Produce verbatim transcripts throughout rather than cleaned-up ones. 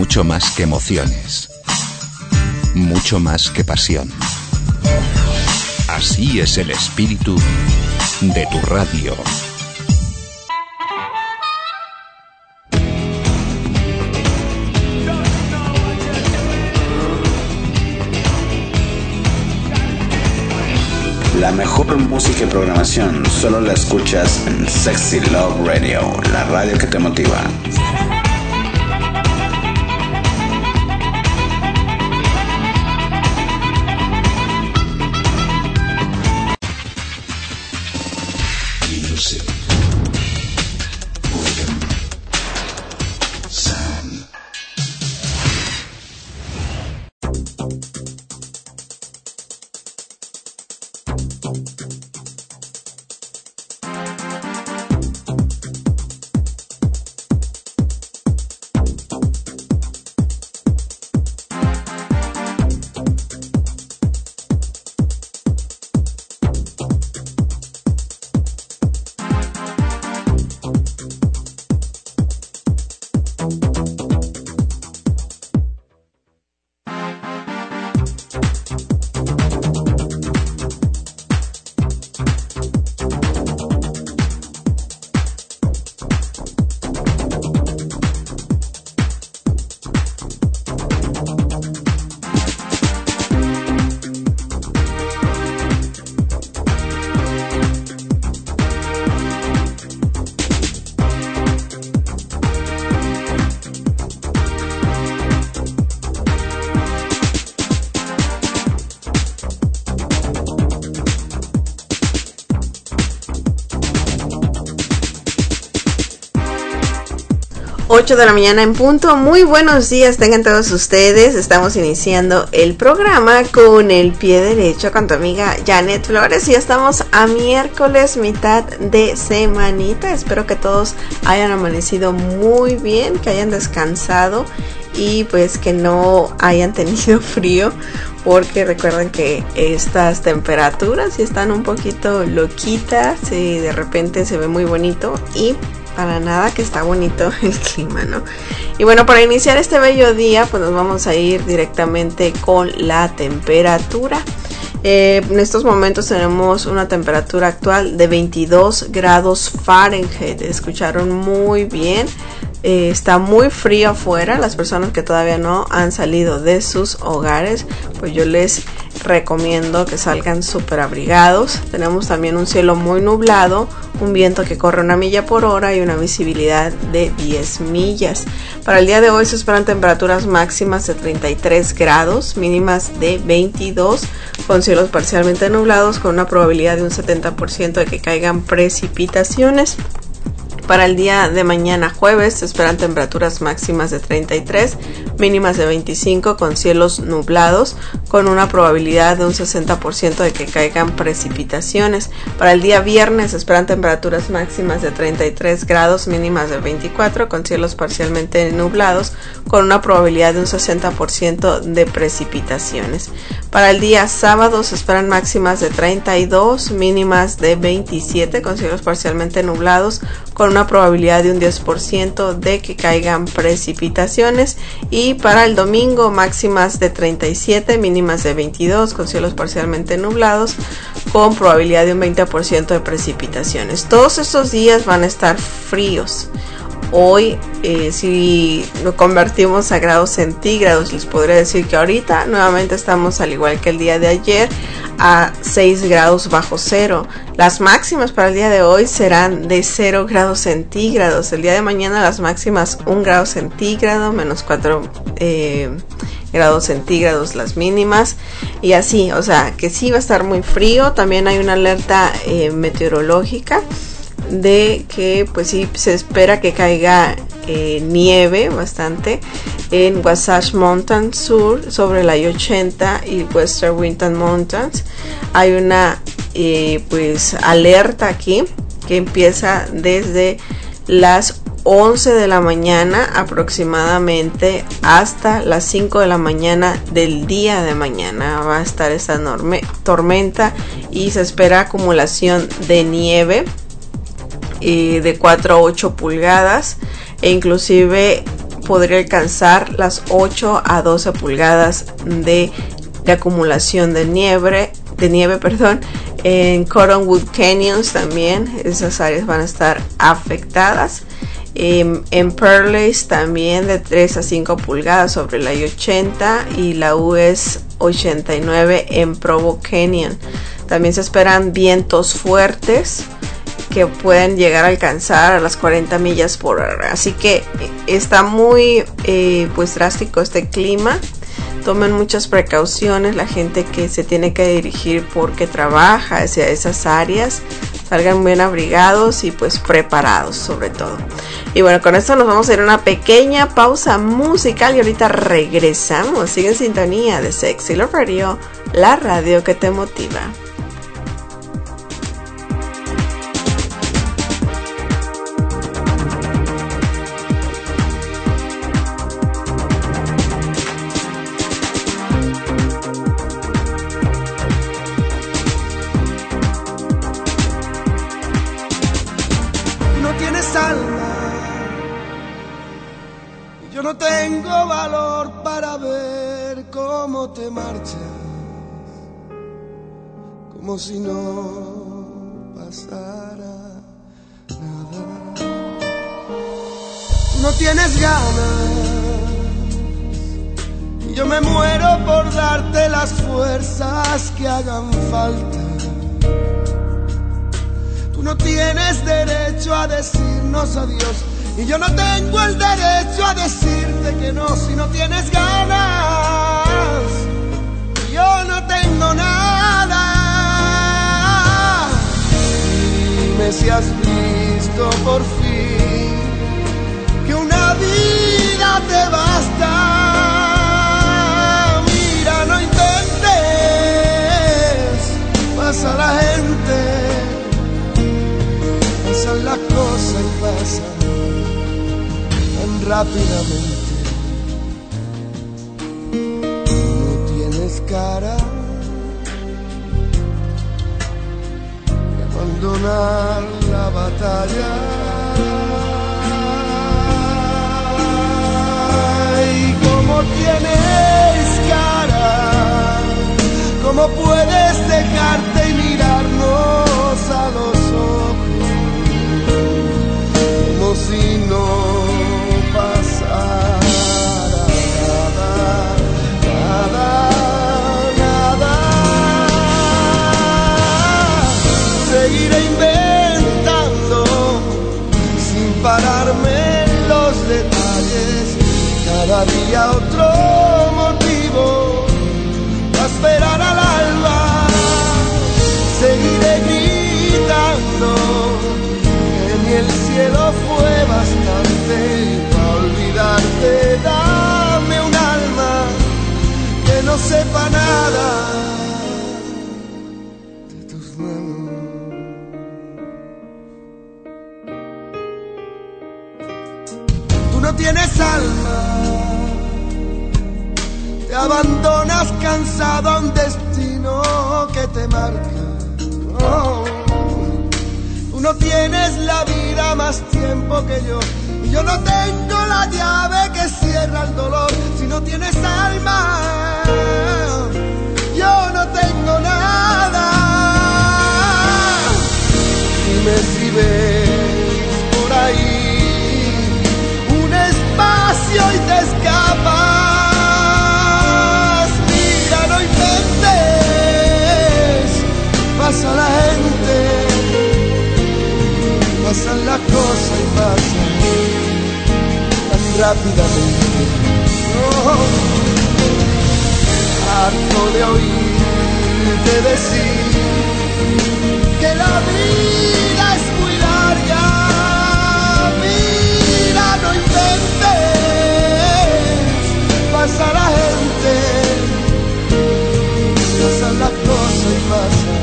mucho más que emociones, mucho más que pasión. Así es el espíritu de tu radio. La mejor música y programación solo la escuchas en Sexy Love Radio, la radio que te motiva. ocho de la mañana en punto. Muy buenos días tengan todos ustedes. Estamos iniciando el programa con el pie derecho con tu amiga Janet Flores y ya estamos a miércoles, mitad de semanita. Espero que todos hayan amanecido muy bien, que hayan descansado y pues que no hayan tenido frío, porque recuerden que estas temperaturas sí están un poquito loquitas y de repente se ve muy bonito y para nada que está bonito el clima, ¿no? Y bueno, para iniciar este bello día, pues nos vamos a ir directamente con la temperatura. Eh, en estos momentos tenemos una temperatura actual de veintidós grados Fahrenheit. Escucharon muy bien. Eh, está muy frío afuera. Las personas que todavía no han salido de sus hogares, pues yo les recomiendo que salgan súper abrigados. Tenemos también un cielo muy nublado, un viento que corre una milla por hora y una visibilidad de diez millas. Para el día de hoy se esperan temperaturas máximas de treinta y tres grados, mínimas de veintidós, con cielos parcialmente nublados, con una probabilidad de un setenta por ciento de que caigan precipitaciones. Para el día de mañana jueves se esperan temperaturas máximas de treinta y tres, mínimas de veinticinco, con cielos nublados, con una probabilidad de un sesenta por ciento de que caigan precipitaciones. Para el día viernes se esperan temperaturas máximas de treinta y tres grados, mínimas de veinticuatro, con cielos parcialmente nublados, con una probabilidad de un sesenta por ciento de precipitaciones. Para el día sábado se esperan máximas de treinta y dos, mínimas de veintisiete, con cielos parcialmente nublados, con una probabilidad de un diez por ciento de que caigan precipitaciones. Y para el domingo máximas de treinta y siete, mínimas de veintidós, con cielos parcialmente nublados, con probabilidad de un veinte por ciento de precipitaciones. Todos estos días van a estar fríos. Hoy, eh, si lo convertimos a grados centígrados, les podría decir que ahorita nuevamente estamos al igual que el día de ayer a seis grados bajo cero. Las máximas para el día de hoy serán de cero grados centígrados. El día de mañana las máximas un grado centígrado, menos cuatro eh, grados centígrados las mínimas. Y así, o sea, que sí va a estar muy frío. También hay una alerta eh, meteorológica de que pues sí se espera que caiga eh, nieve bastante en Wasatch Mountain Sur sobre la I ochenta y Western Winter Mountains. Hay una eh, pues alerta aquí que empieza desde las once de la mañana aproximadamente hasta las cinco de la mañana del día de mañana. Va a estar esta enorme tormenta y se espera acumulación de nieve eh, de cuatro a ocho pulgadas e inclusive podría alcanzar las ocho a doce pulgadas de, de acumulación de nieve, de nieve, perdón. En Cottonwood Canyons también esas áreas van a estar afectadas. En, en Perles también de tres a cinco pulgadas sobre la I ochenta y la U S ochenta y nueve en Provo Canyon. También se esperan vientos fuertes que pueden llegar a alcanzar a las cuarenta millas por hora. Así que está muy eh, pues drástico este clima. Tomen muchas precauciones la gente que se tiene que dirigir porque trabaja hacia esas áreas. Salgan bien abrigados y pues preparados sobre todo. Y bueno, con esto nos vamos a ir a una pequeña pausa musical y ahorita regresamos. Sigue en sintonía de Sexy Love Radio, la radio que te motiva. No tengo valor para ver cómo te marchas, como si no pasara nada. No tienes ganas y yo me muero por darte las fuerzas que hagan falta. Tú no tienes derecho a decirnos adiós y yo no tengo el derecho a decirte que no si no tienes ganas. Yo no tengo nada. Dime si has visto por fin que una vida te basta. Mira, no intentes, pasa la gente, pasan las cosas y pasan rápidamente. No tienes cara de abandonar la batalla. Y como tienes cara, ¿cómo puedes dejarte y mirarnos a los ojos como si no pasara nada, nada, nada? Seguiré inventando sin pararme en los detalles, cada día otro motivo para esperar al alba. Seguiré gritando que ni el cielo fue bastante para olvidarte. Dame un alma que no sepa nada de tus manos. Tú no tienes alma, te abandonas cansado a un destino que te marca. Oh. Tú no tienes la vida más tiempo que yo, y yo no tengo la llave que cierra el dolor. Si no tienes alma, yo no tengo nada. Dime si ves por ahí un espacio y te escapas. Mira, no intentes, pasa la gente, pasan las cosas y pasan tan rápidamente. Oh, harto de oírte decir que la vida es muy larga. Mira, no inventes, pasa la gente, pasan las cosas y pasan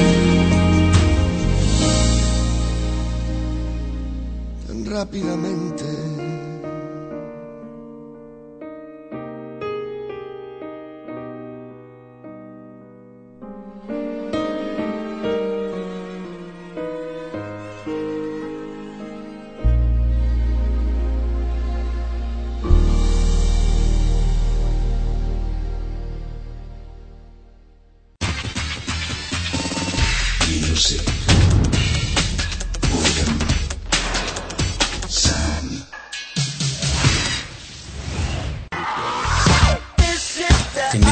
rápidamente.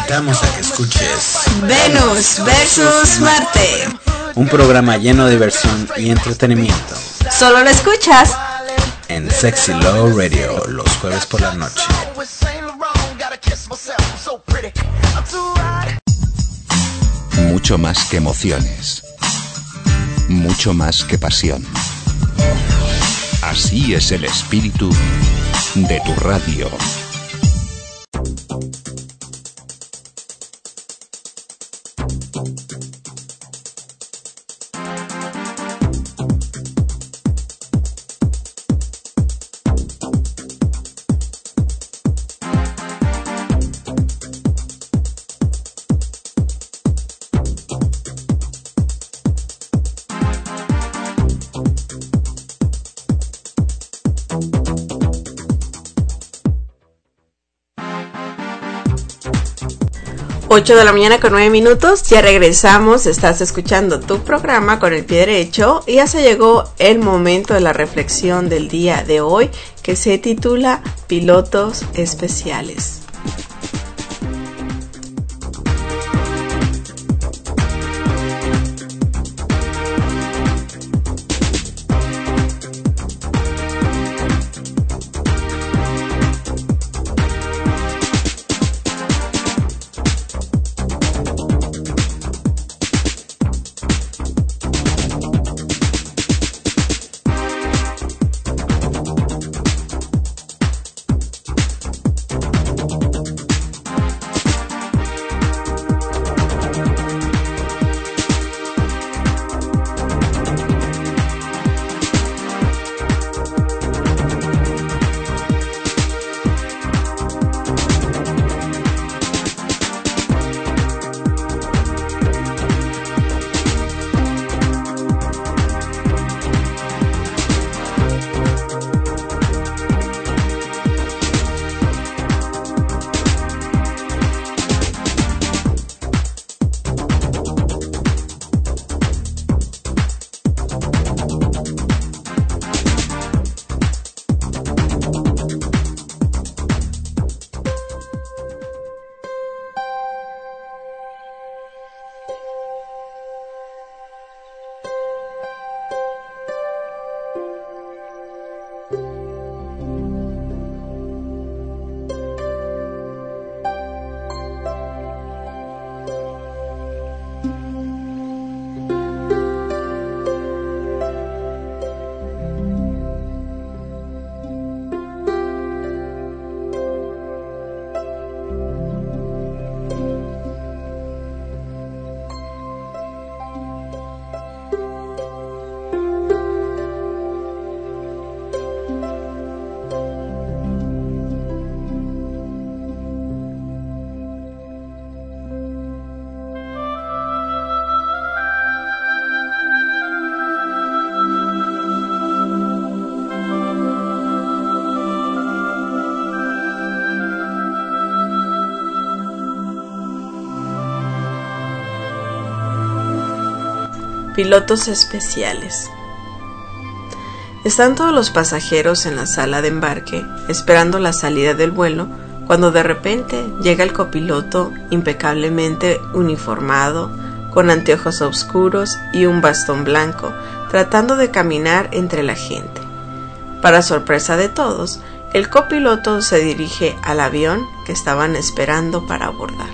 invitamos a que escuches Venus versus Marte, un programa lleno de diversión y entretenimiento. Solo lo escuchas en Sexy Love Radio los jueves por la noche. Mucho más que emociones, mucho más que pasión. Así es el espíritu de tu radio. ocho de la mañana con nueve minutos, ya regresamos, estás escuchando tu programa con el pie derecho y ya se llegó el momento de la reflexión del día de hoy que se titula Pilotos Especiales. Pilotos especiales. Están todos los pasajeros en la sala de embarque esperando la salida del vuelo cuando de repente llega el copiloto impecablemente uniformado, con anteojos oscuros y un bastón blanco, tratando de caminar entre la gente. Para sorpresa de todos, el copiloto se dirige al avión que estaban esperando para abordar.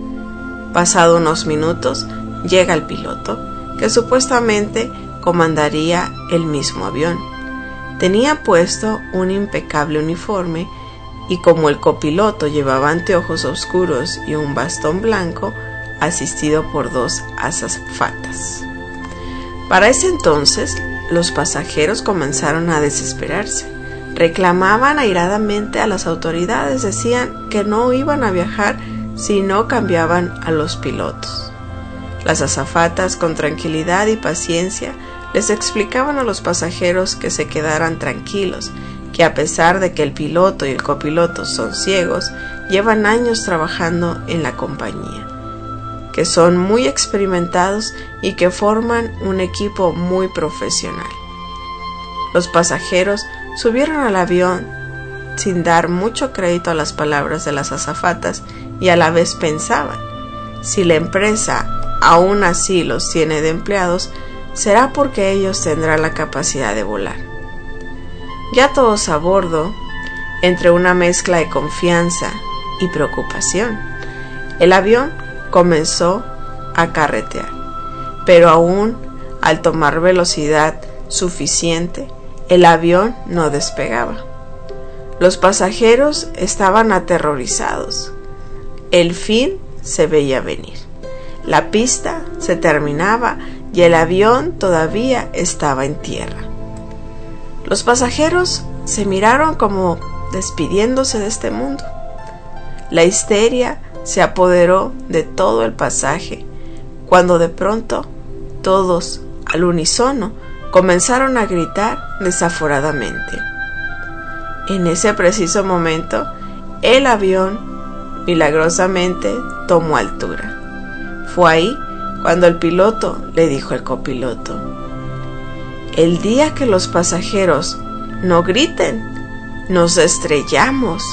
Pasado unos minutos, llega el piloto, que supuestamente comandaría el mismo avión. Tenía puesto un impecable uniforme y como el copiloto llevaba anteojos oscuros y un bastón blanco, asistido por dos azafatas. Para ese entonces, los pasajeros comenzaron a desesperarse. Reclamaban airadamente a las autoridades, decían que no iban a viajar si no cambiaban a los pilotos. Las azafatas, con tranquilidad y paciencia, les explicaban a los pasajeros que se quedaran tranquilos, que a pesar de que el piloto y el copiloto son ciegos, llevan años trabajando en la compañía, que son muy experimentados y que forman un equipo muy profesional. Los pasajeros subieron al avión sin dar mucho crédito a las palabras de las azafatas, y a la vez pensaban: si la empresa aún así los tiene de empleados, será porque ellos tendrán la capacidad de volar. Ya todos a bordo, entre una mezcla de confianza y preocupación, el avión comenzó a carretear, pero aún al tomar velocidad suficiente, el avión no despegaba. Los pasajeros estaban aterrorizados. El fin se veía venir. La pista se terminaba y el avión todavía estaba en tierra. Los pasajeros se miraron como despidiéndose de este mundo. La histeria se apoderó de todo el pasaje, cuando de pronto todos, al unísono, comenzaron a gritar desaforadamente. En ese preciso momento, el avión milagrosamente tomó altura. Fue ahí cuando el piloto le dijo al copiloto: el día que los pasajeros no griten, nos estrellamos.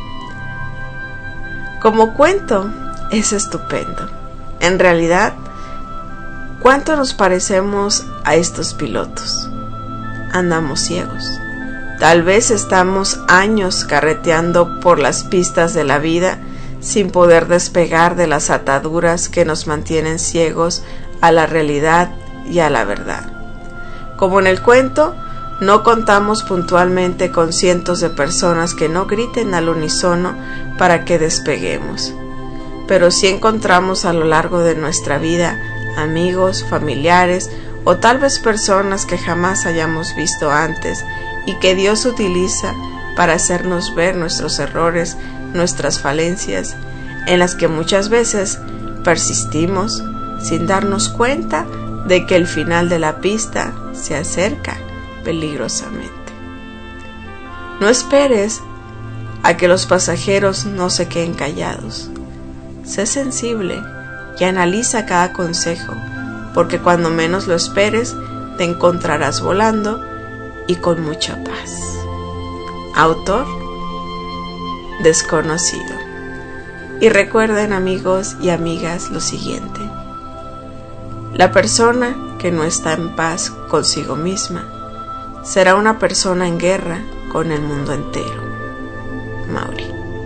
Como cuento, es estupendo. En realidad, ¿cuánto nos parecemos a estos pilotos? Andamos ciegos. Tal vez estamos años carreteando por las pistas de la vida sin poder despegar de las ataduras que nos mantienen ciegos a la realidad y a la verdad. Como en el cuento, no contamos puntualmente con cientos de personas que no griten al unísono para que despeguemos, pero sí encontramos a lo largo de nuestra vida amigos, familiares o tal vez personas que jamás hayamos visto antes y que Dios utiliza para hacernos ver nuestros errores, nuestras falencias, en las que muchas veces persistimos sin darnos cuenta de que el final de la pista se acerca peligrosamente. No esperes a que los pasajeros no se queden callados. Sé sensible y analiza cada consejo, porque cuando menos lo esperes te encontrarás volando y con mucha paz. Autor desconocido. Y recuerden, amigos y amigas, lo siguiente: la persona que no está en paz consigo misma será una persona en guerra con el mundo entero. Mauri.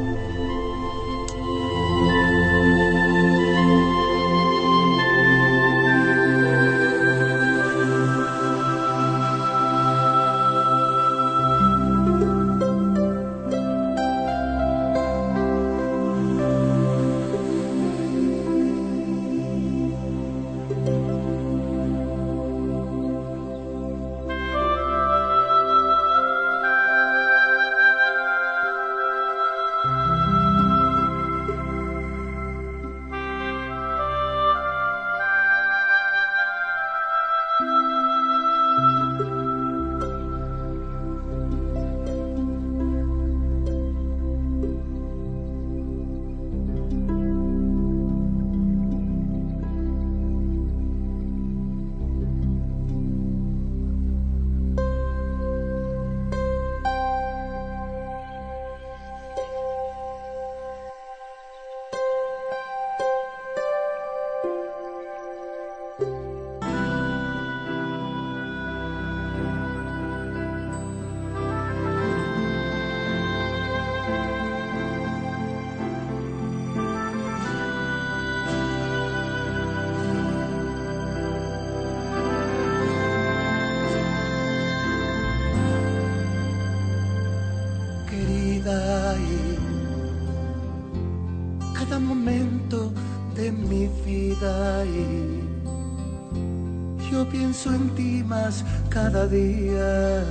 Cada momento de mi vida y yo pienso en ti más cada día.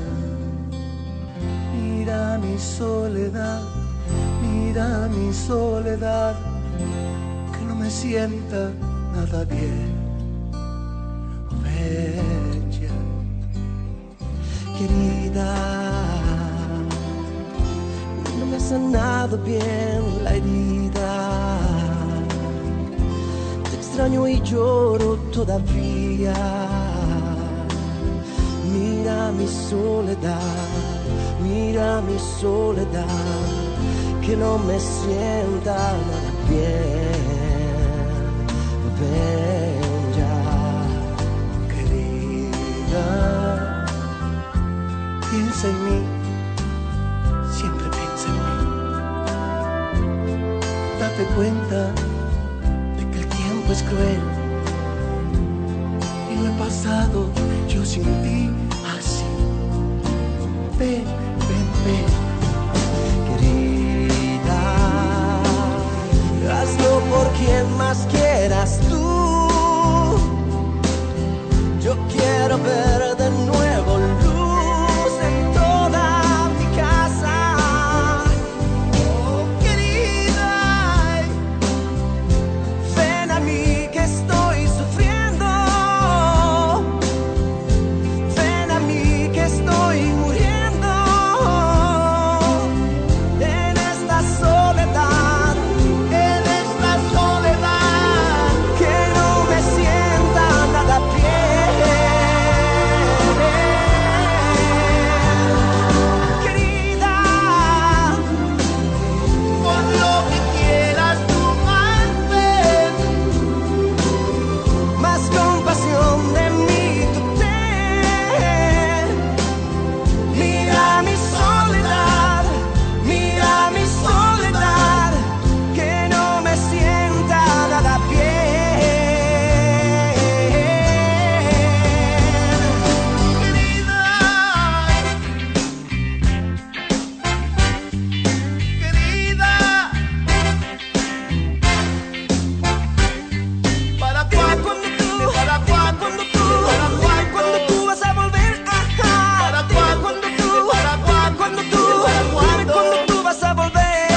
Mira mi soledad, mira mi soledad, que no me sienta nada bien. Bella, querida, no me ha sanado bien la herida. Te extraño y lloro todavía. Mira mi soledad, mira mi soledad, que no me sienta nada bien. Ven ya, querida, piensa en mí, siempre piensa en mí. Date cuenta de que el tiempo es cruel y lo he pasado yo sin ti así. Ven, ven, ven, querida, hazlo por quien más quieras tú. Yo quiero ver de nuevo luz en toda mi casa. Oh, querida, ven a mí que estoy sufriendo. Ven a mí que estoy muriendo en esta soledad, en esta soledad, que no me sienta nada bien. Querida, pon lo que quieras tú más ven, más compasión de mí tú ten. Mira mi soledad, mira mi soledad, que no me sienta nada bien. Querida, querida, ¿para cuándo tú, para cuándo tú, para cuándo tú vas a volver? Ajá. ¿Para cuándo tú, para cuándo tú, para cuándo tú vas a volver?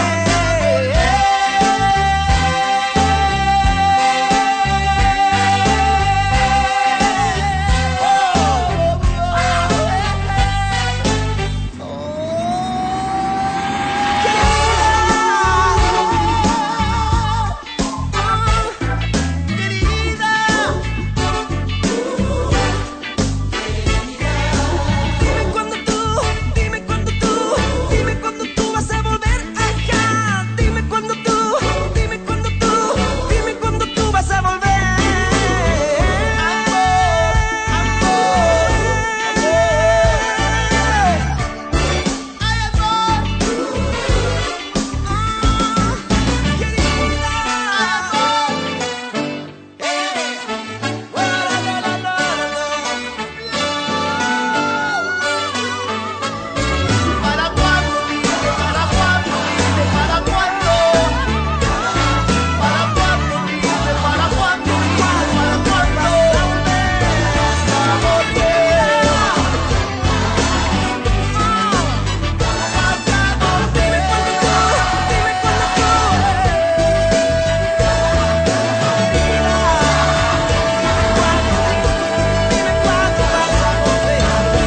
Dime cuándo tú, dime cuándo tú, dime cuándo tú vas a volver. Ajá. Dime cuándo tú, dime cuándo tú, dime cuándo tú vas a volver. Ay, amor, querida, ¿para cuándo? Dime, ¿para cuándo? Dime, ¿para cuándo? ¿Para cuándo? Dime, ¿para cuándo? Dime, ¿para cuándo? Para volver. Dime cuándo tú, dime cuándo tú. Dime cuándo vas a volver.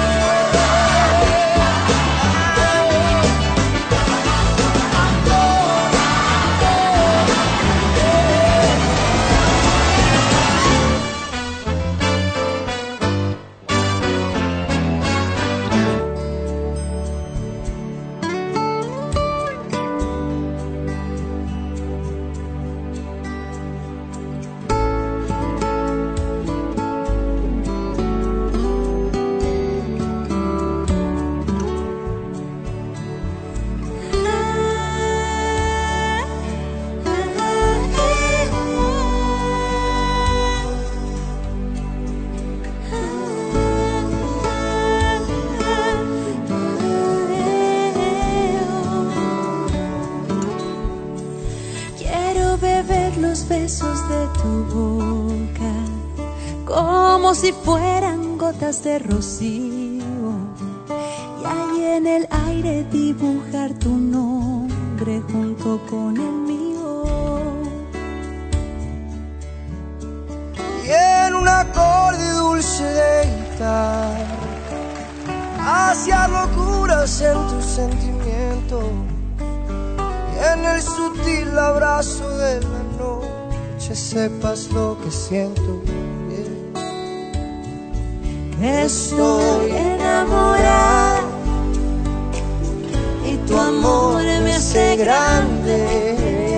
Quiero beber los besos de tu boca como si fueran gotas de rocío, y ahí en el aire dibujar tu nombre junto con el mío. Y en un acorde dulce de guitarra, hacia locuras en tu sentimiento, y en el sutil abrazo de la noche sepas lo que siento. Que estoy enamorada tu amor me hace grande.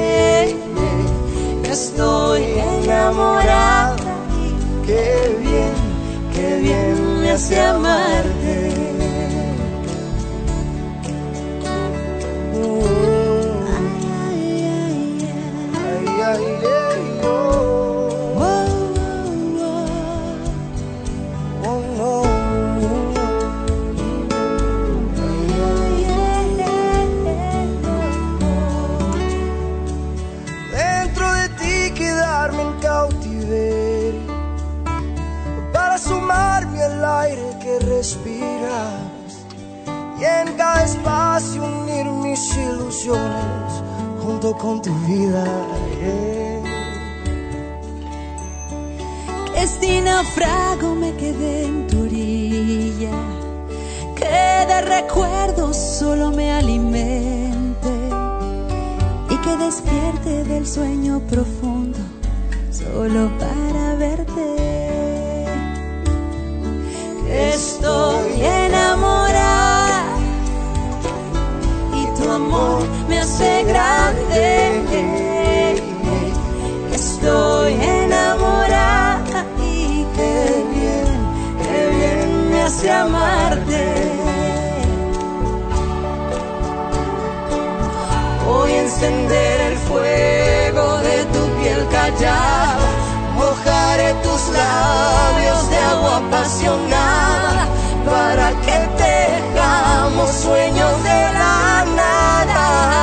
Estoy enamorada y qué bien, qué bien me hace amarte. Respiras y en cada espacio unir mis ilusiones junto con tu vida. Yeah. Que si naufrago me quedé en tu orilla, que de recuerdos solo me alimente y que despierte del sueño profundo solo para verte. Estoy enamorada y tu amor me hace grande. Estoy enamorada y qué bien, qué bien me hace amarte. Voy a encender el fuego de tu piel callada, mojaré tus labios de agua apasionada para que tejamos sueños de la nada.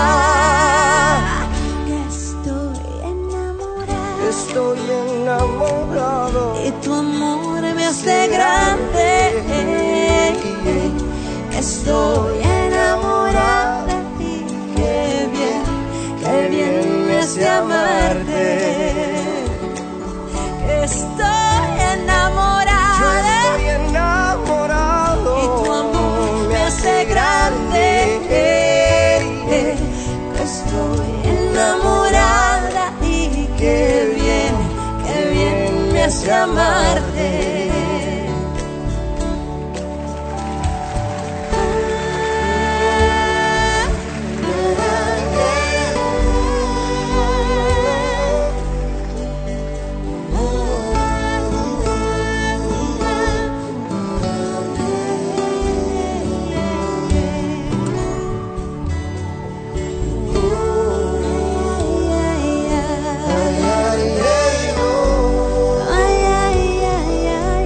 Estoy enamorada, estoy enamorado y tu amor me hace grande. Estoy enamorada y qué bien, qué bien me hace amarte. Estoy enamorada, yo estoy enamorado y tu amor me hace grande. Estoy enamorada y qué bien, qué bien me hace amarte. Ay, ay, ay,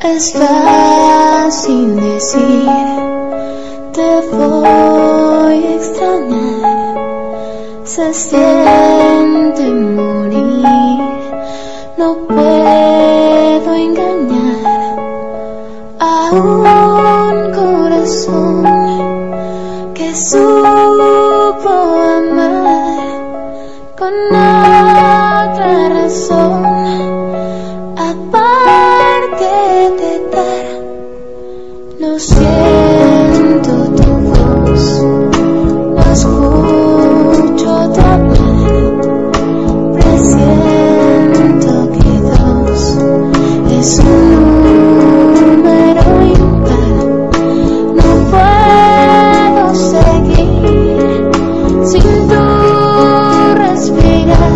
Es fácil decir, te voy a extrañar. Se siente morir, no puedo engañar a un corazón que supo amar con otra razón. No siento tu voz, no escucho tu hablar, presiento que dos es un número impar. No puedo seguir sin tu respirar.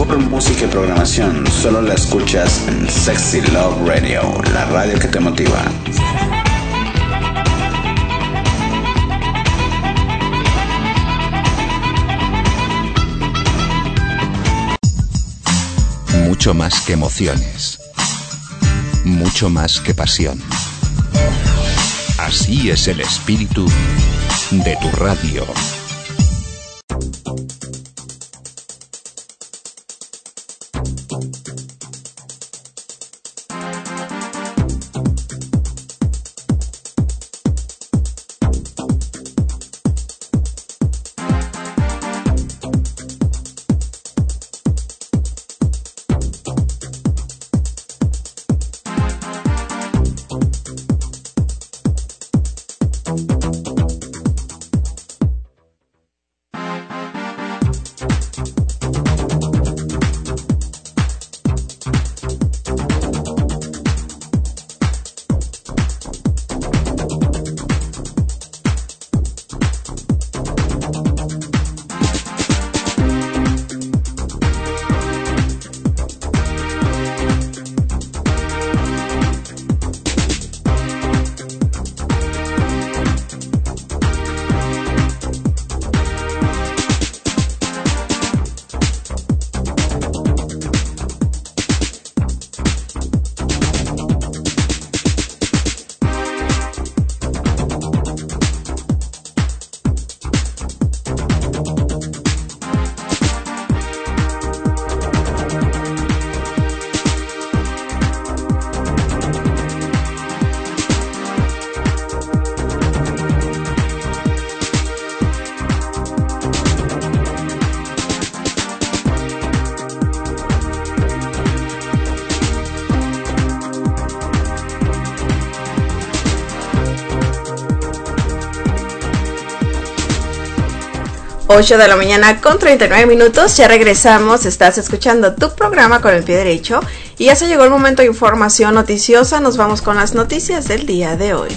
mejor música y programación solo la escuchas en Sexy Love Radio, la radio que te motiva. Mucho más que emociones, mucho más que pasión. Así es el espíritu de tu radio. ocho de la mañana con treinta y nueve minutos, ya regresamos, estás escuchando tu programa Con el Pie Derecho y ya se llegó el momento de información noticiosa, nos vamos con las noticias del día de hoy.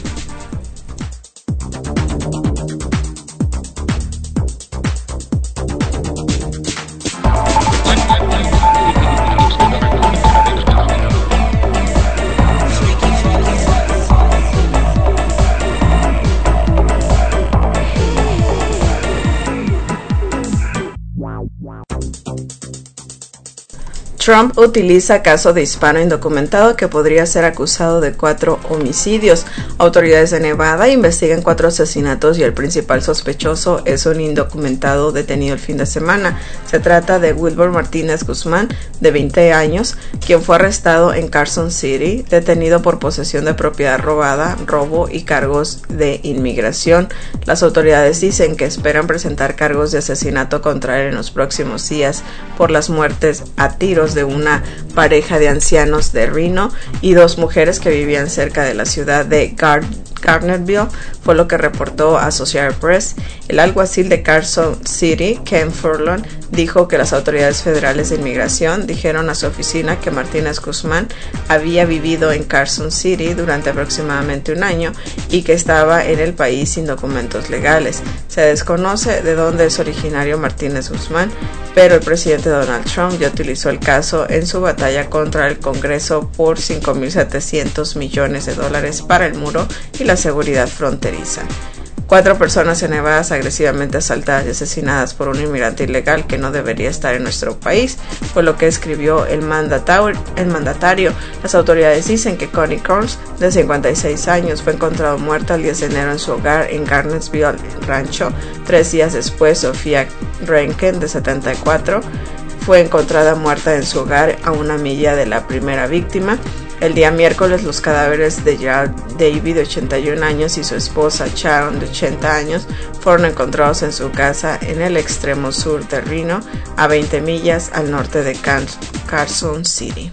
Trump utiliza caso de hispano indocumentado que podría ser acusado de cuatro homicidios. Autoridades de Nevada investigan cuatro asesinatos y el principal sospechoso es un indocumentado detenido el fin de semana. Se trata de Wilbur Martínez Guzmán, de veinte años, quien fue arrestado en Carson City, detenido por posesión de propiedad robada, robo y cargos de inmigración. Las autoridades dicen que esperan presentar cargos de asesinato contra él en los próximos días por las muertes a tiros de una pareja de ancianos de Reno y dos mujeres que vivían cerca de la ciudad de Gar Garnetville, fue lo que reportó Associated Press. El alguacil de Carson City, Ken Furlong, dijo que las autoridades federales de inmigración dijeron a su oficina que Martínez Guzmán había vivido en Carson City durante aproximadamente un año y que estaba en el país sin documentos legales. Se desconoce de dónde es originario Martínez Guzmán, pero el presidente Donald Trump ya utilizó el caso en su batalla contra el Congreso por cinco mil setecientos millones de dólares para el muro y la seguridad fronteriza. Cuatro personas en Nevada agresivamente asaltadas y asesinadas por un inmigrante ilegal que no debería estar en nuestro país, fue lo que escribió el mandatario. El mandatario. Las autoridades dicen que Connie Kearns, de cincuenta y seis años, fue encontrado muerta el diez de enero en su hogar en Garnetsville Rancho. Tres días después, Sofía Rankin, de setenta y cuatro, fue encontrada muerta en su hogar a una milla de la primera víctima. El día miércoles, los cadáveres de Gerald Davy, de ochenta y un años, y su esposa Sharon, de ochenta años, fueron encontrados en su casa en el extremo sur de Reno, a veinte millas al norte de Car- Carson City.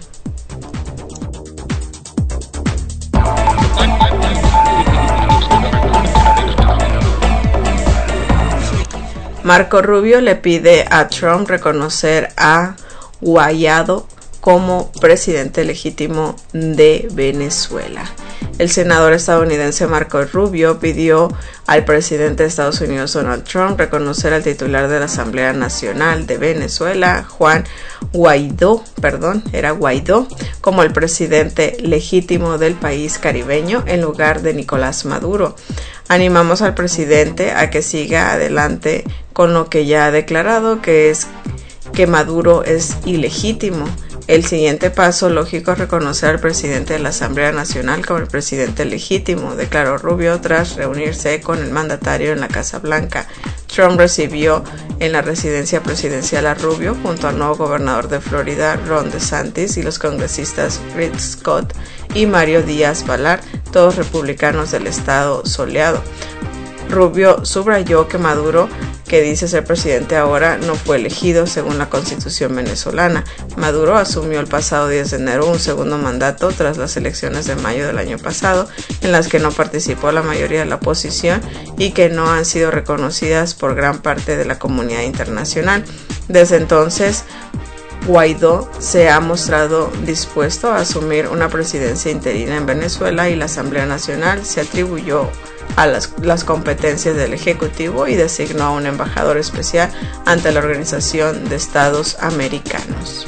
Marco Rubio le pide a Trump reconocer a Guaidó como presidente legítimo de Venezuela. El senador estadounidense Marco Rubio pidió al presidente de Estados Unidos Donald Trump reconocer al titular de la Asamblea Nacional de Venezuela, Juan Guaidó, perdón, era Guaidó, como el presidente legítimo del país caribeño en lugar de Nicolás Maduro. Animamos al presidente a que siga adelante con lo que ya ha declarado, que es que Maduro es ilegítimo. El siguiente paso lógico es reconocer al presidente de la Asamblea Nacional como el presidente legítimo, declaró Rubio tras reunirse con el mandatario en la Casa Blanca. Trump recibió en la residencia presidencial a Rubio junto al nuevo gobernador de Florida, Ron DeSantis, y los congresistas Rick Scott y Mario Díaz-Balart, todos republicanos del estado soleado. Rubio subrayó que Maduro, que dice ser presidente ahora, no fue elegido según la constitución venezolana. Maduro asumió el pasado diez de enero un segundo mandato tras las elecciones de mayo del año pasado, en las que no participó la mayoría de la oposición y que no han sido reconocidas por gran parte de la comunidad internacional. Desde entonces, Guaidó se ha mostrado dispuesto a asumir una presidencia interina en Venezuela y la Asamblea Nacional se atribuyó a las, las competencias del Ejecutivo y designó a un embajador especial ante la Organización de Estados Americanos.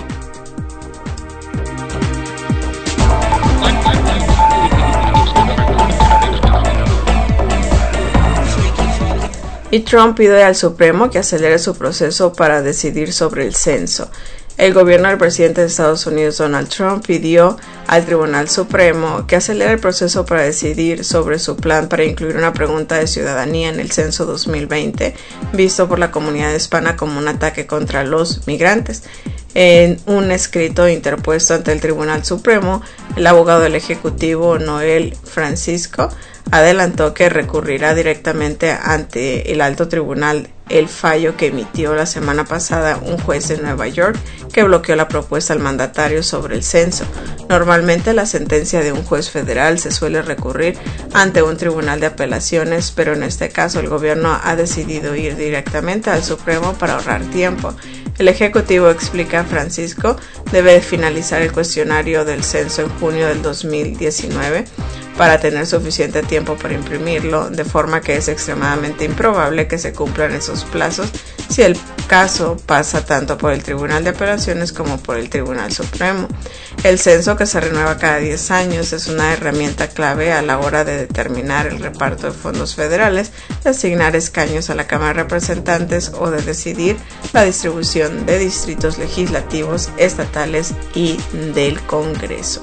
Y Trump pide al Supremo que acelere su proceso para decidir sobre el censo. El gobierno del presidente de Estados Unidos, Donald Trump, pidió al Tribunal Supremo que acelere el proceso para decidir sobre su plan para incluir una pregunta de ciudadanía en el censo dos mil veinte, visto por la comunidad hispana como un ataque contra los migrantes. En un escrito interpuesto ante el Tribunal Supremo, el abogado del Ejecutivo, Noel Francisco, adelantó que recurrirá directamente ante el alto tribunal el fallo que emitió la semana pasada un juez de Nueva York que bloqueó la propuesta al mandatario sobre el censo. Normalmente la sentencia de un juez federal se suele recurrir ante un tribunal de apelaciones, pero en este caso el gobierno ha decidido ir directamente al Supremo para ahorrar tiempo. El Ejecutivo, explica Francisco, debe finalizar el cuestionario del censo en junio del dos mil diecinueve para tener suficiente tiempo para imprimirlo, de forma que es extremadamente improbable que se cumplan esos plazos si el caso pasa tanto por el Tribunal de Apelaciones como por el Tribunal Supremo. El censo, que se renueva cada diez años, es una herramienta clave a la hora de determinar el reparto de fondos federales, de asignar escaños a la Cámara de Representantes o de decidir la distribución de distritos legislativos, estatales y del Congreso.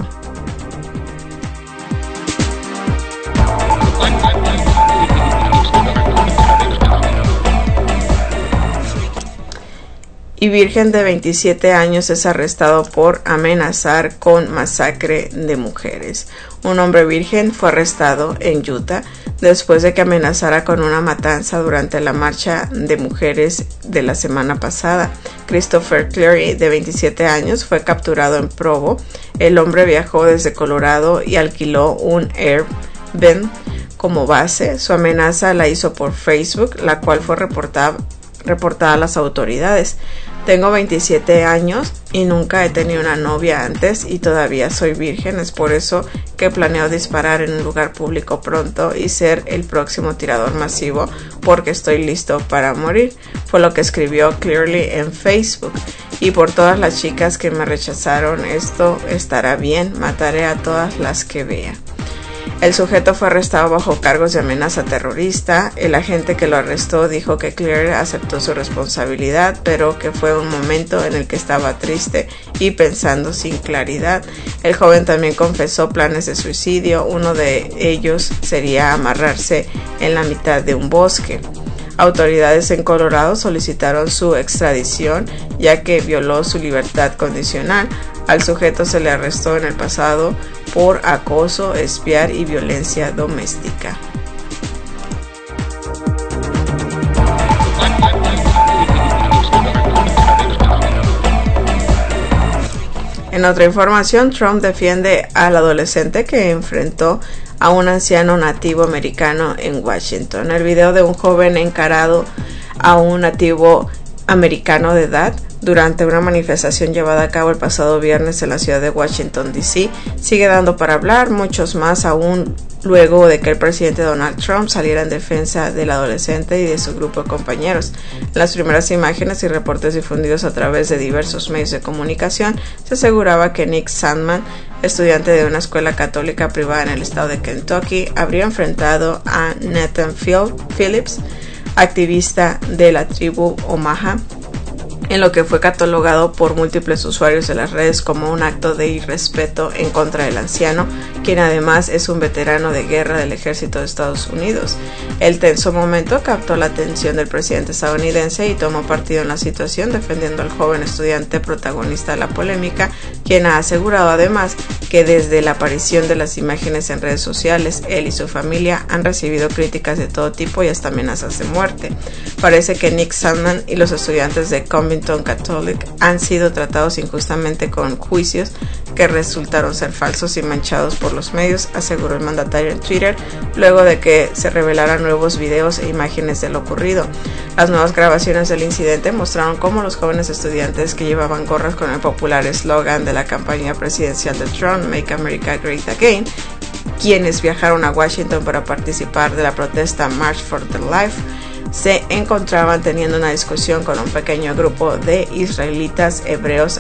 Y virgen de veintisiete años es arrestado por amenazar con masacre de mujeres. Un hombre virgen fue arrestado en Utah después de que amenazara con una matanza durante la marcha de mujeres de la semana pasada. Christopher Cleary, de veintisiete años, fue capturado en Provo. El hombre viajó desde Colorado y alquiló un Airbnb como base. Su amenaza la hizo por Facebook, la cual fue reportada, reportada a las autoridades. Tengo veintisiete años y nunca he tenido una novia antes y todavía soy virgen. Es por eso que planeo disparar en un lugar público pronto y ser el próximo tirador masivo, porque estoy listo para morir. Fue lo que escribió Clearly en Facebook. Y por todas las chicas que me rechazaron, esto estará bien. Mataré a todas las que vea. El sujeto fue arrestado bajo cargos de amenaza terrorista. El agente que lo arrestó dijo que Cleary aceptó su responsabilidad, pero que fue un momento en el que estaba triste y pensando sin claridad. El joven también confesó planes de suicidio. Uno de ellos sería amarrarse en la mitad de un bosque. Autoridades en Colorado solicitaron su extradición, ya que violó su libertad condicional. Al sujeto se le arrestó en el pasado por acoso, espiar y violencia doméstica. En otra información, Trump defiende al adolescente que enfrentó a un anciano nativo americano en Washington. El video de un joven encarado a un nativo americano de edad durante una manifestación llevada a cabo el pasado viernes en la ciudad de Washington, D C sigue dando para hablar, muchos más aún luego de que el presidente Donald Trump saliera en defensa del adolescente y de su grupo de compañeros. En las primeras imágenes y reportes difundidos a través de diversos medios de comunicación, se aseguraba que Nick Sandmann, estudiante de una escuela católica privada en el estado de Kentucky, habría enfrentado a Nathan Phillips, activista de la tribu Omaha, en lo que fue catalogado por múltiples usuarios de las redes como un acto de irrespeto en contra del anciano, quien además es un veterano de guerra del ejército de Estados Unidos. El tenso momento captó la atención del presidente estadounidense y tomó partido en la situación, defendiendo al joven estudiante protagonista de la polémica, quien ha asegurado además que desde la aparición de las imágenes en redes sociales, él y su familia han recibido críticas de todo tipo y hasta amenazas de muerte. Parece que Nick Sandmann y los estudiantes de Covington Catholic han sido tratados injustamente con juicios que resultaron ser falsos y manchados por los medios, aseguró el mandatario en Twitter, luego de que se revelaran nuevos videos e imágenes de lo ocurrido. Las nuevas grabaciones del incidente mostraron cómo los jóvenes estudiantes que llevaban gorras con el popular eslogan de la campaña presidencial de Trump, Make America Great Again, quienes viajaron a Washington para participar de la protesta March for the Life, se encontraban teniendo una discusión con un pequeño grupo de israelitas hebreos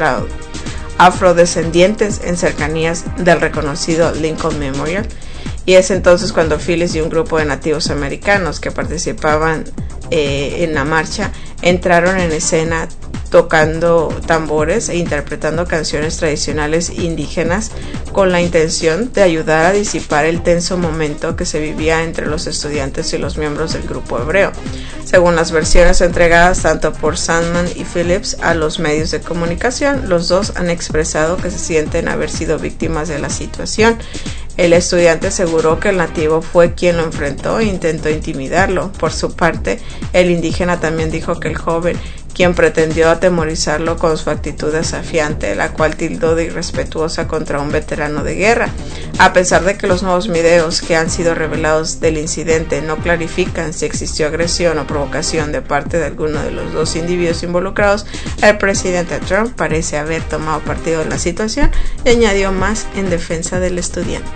afrodescendientes en cercanías del reconocido Lincoln Memorial, y es entonces cuando Phillips y un grupo de nativos americanos que participaban eh, en la marcha entraron en escena tocando tambores e interpretando canciones tradicionales indígenas con la intención de ayudar a disipar el tenso momento que se vivía entre los estudiantes y los miembros del grupo hebreo. Según las versiones entregadas tanto por Sandmann y Phillips a los medios de comunicación, los dos han expresado que se sienten haber sido víctimas de la situación. El estudiante aseguró que el nativo fue quien lo enfrentó e intentó intimidarlo. Por su parte, el indígena también dijo que el joven, quien pretendió atemorizarlo con su actitud desafiante, la cual tildó de irrespetuosa contra un veterano de guerra. A pesar de que los nuevos videos que han sido revelados del incidente no clarifican si existió agresión o provocación de parte de alguno de los dos individuos involucrados, el presidente Trump parece haber tomado partido en la situación y añadió más en defensa del estudiante.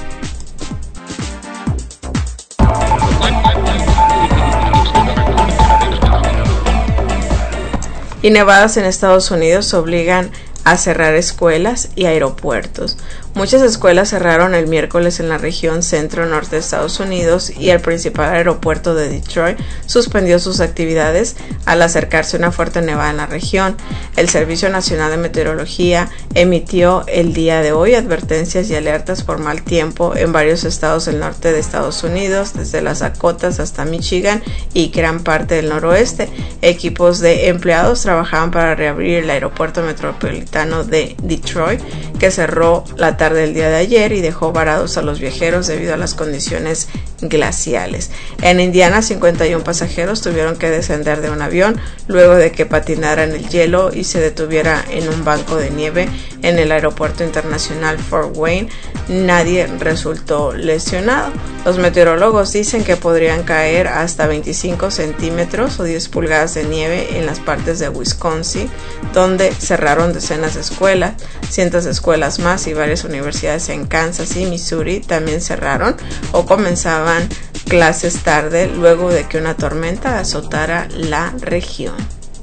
Y nevadas en Estados Unidos obligan a cerrar escuelas y aeropuertos. Muchas escuelas cerraron el miércoles en la región centro-norte de Estados Unidos y el principal aeropuerto de Detroit suspendió sus actividades al acercarse una fuerte nevada en la región. El Servicio Nacional de Meteorología emitió el día de hoy advertencias y alertas por mal tiempo en varios estados del norte de Estados Unidos, desde las Dakotas hasta Michigan y gran parte del noroeste. Equipos de empleados trabajaban para reabrir el aeropuerto metropolitano de Detroit, que cerró la tarde del día de ayer y dejó varados a los viajeros debido a las condiciones glaciales. En Indiana, cincuenta y uno pasajeros tuvieron que descender de un avión luego de que patinara en el hielo y se detuviera en un banco de nieve en el aeropuerto internacional Fort Wayne. Nadie resultó lesionado. Los meteorólogos dicen que podrían caer hasta veinticinco centímetros o diez pulgadas de nieve en las partes de Wisconsin, donde cerraron decenas de escuelas. Cientos de escuelas más y varias universidades en Kansas y Missouri también cerraron o comenzaban clases tarde luego de que una tormenta azotara la región.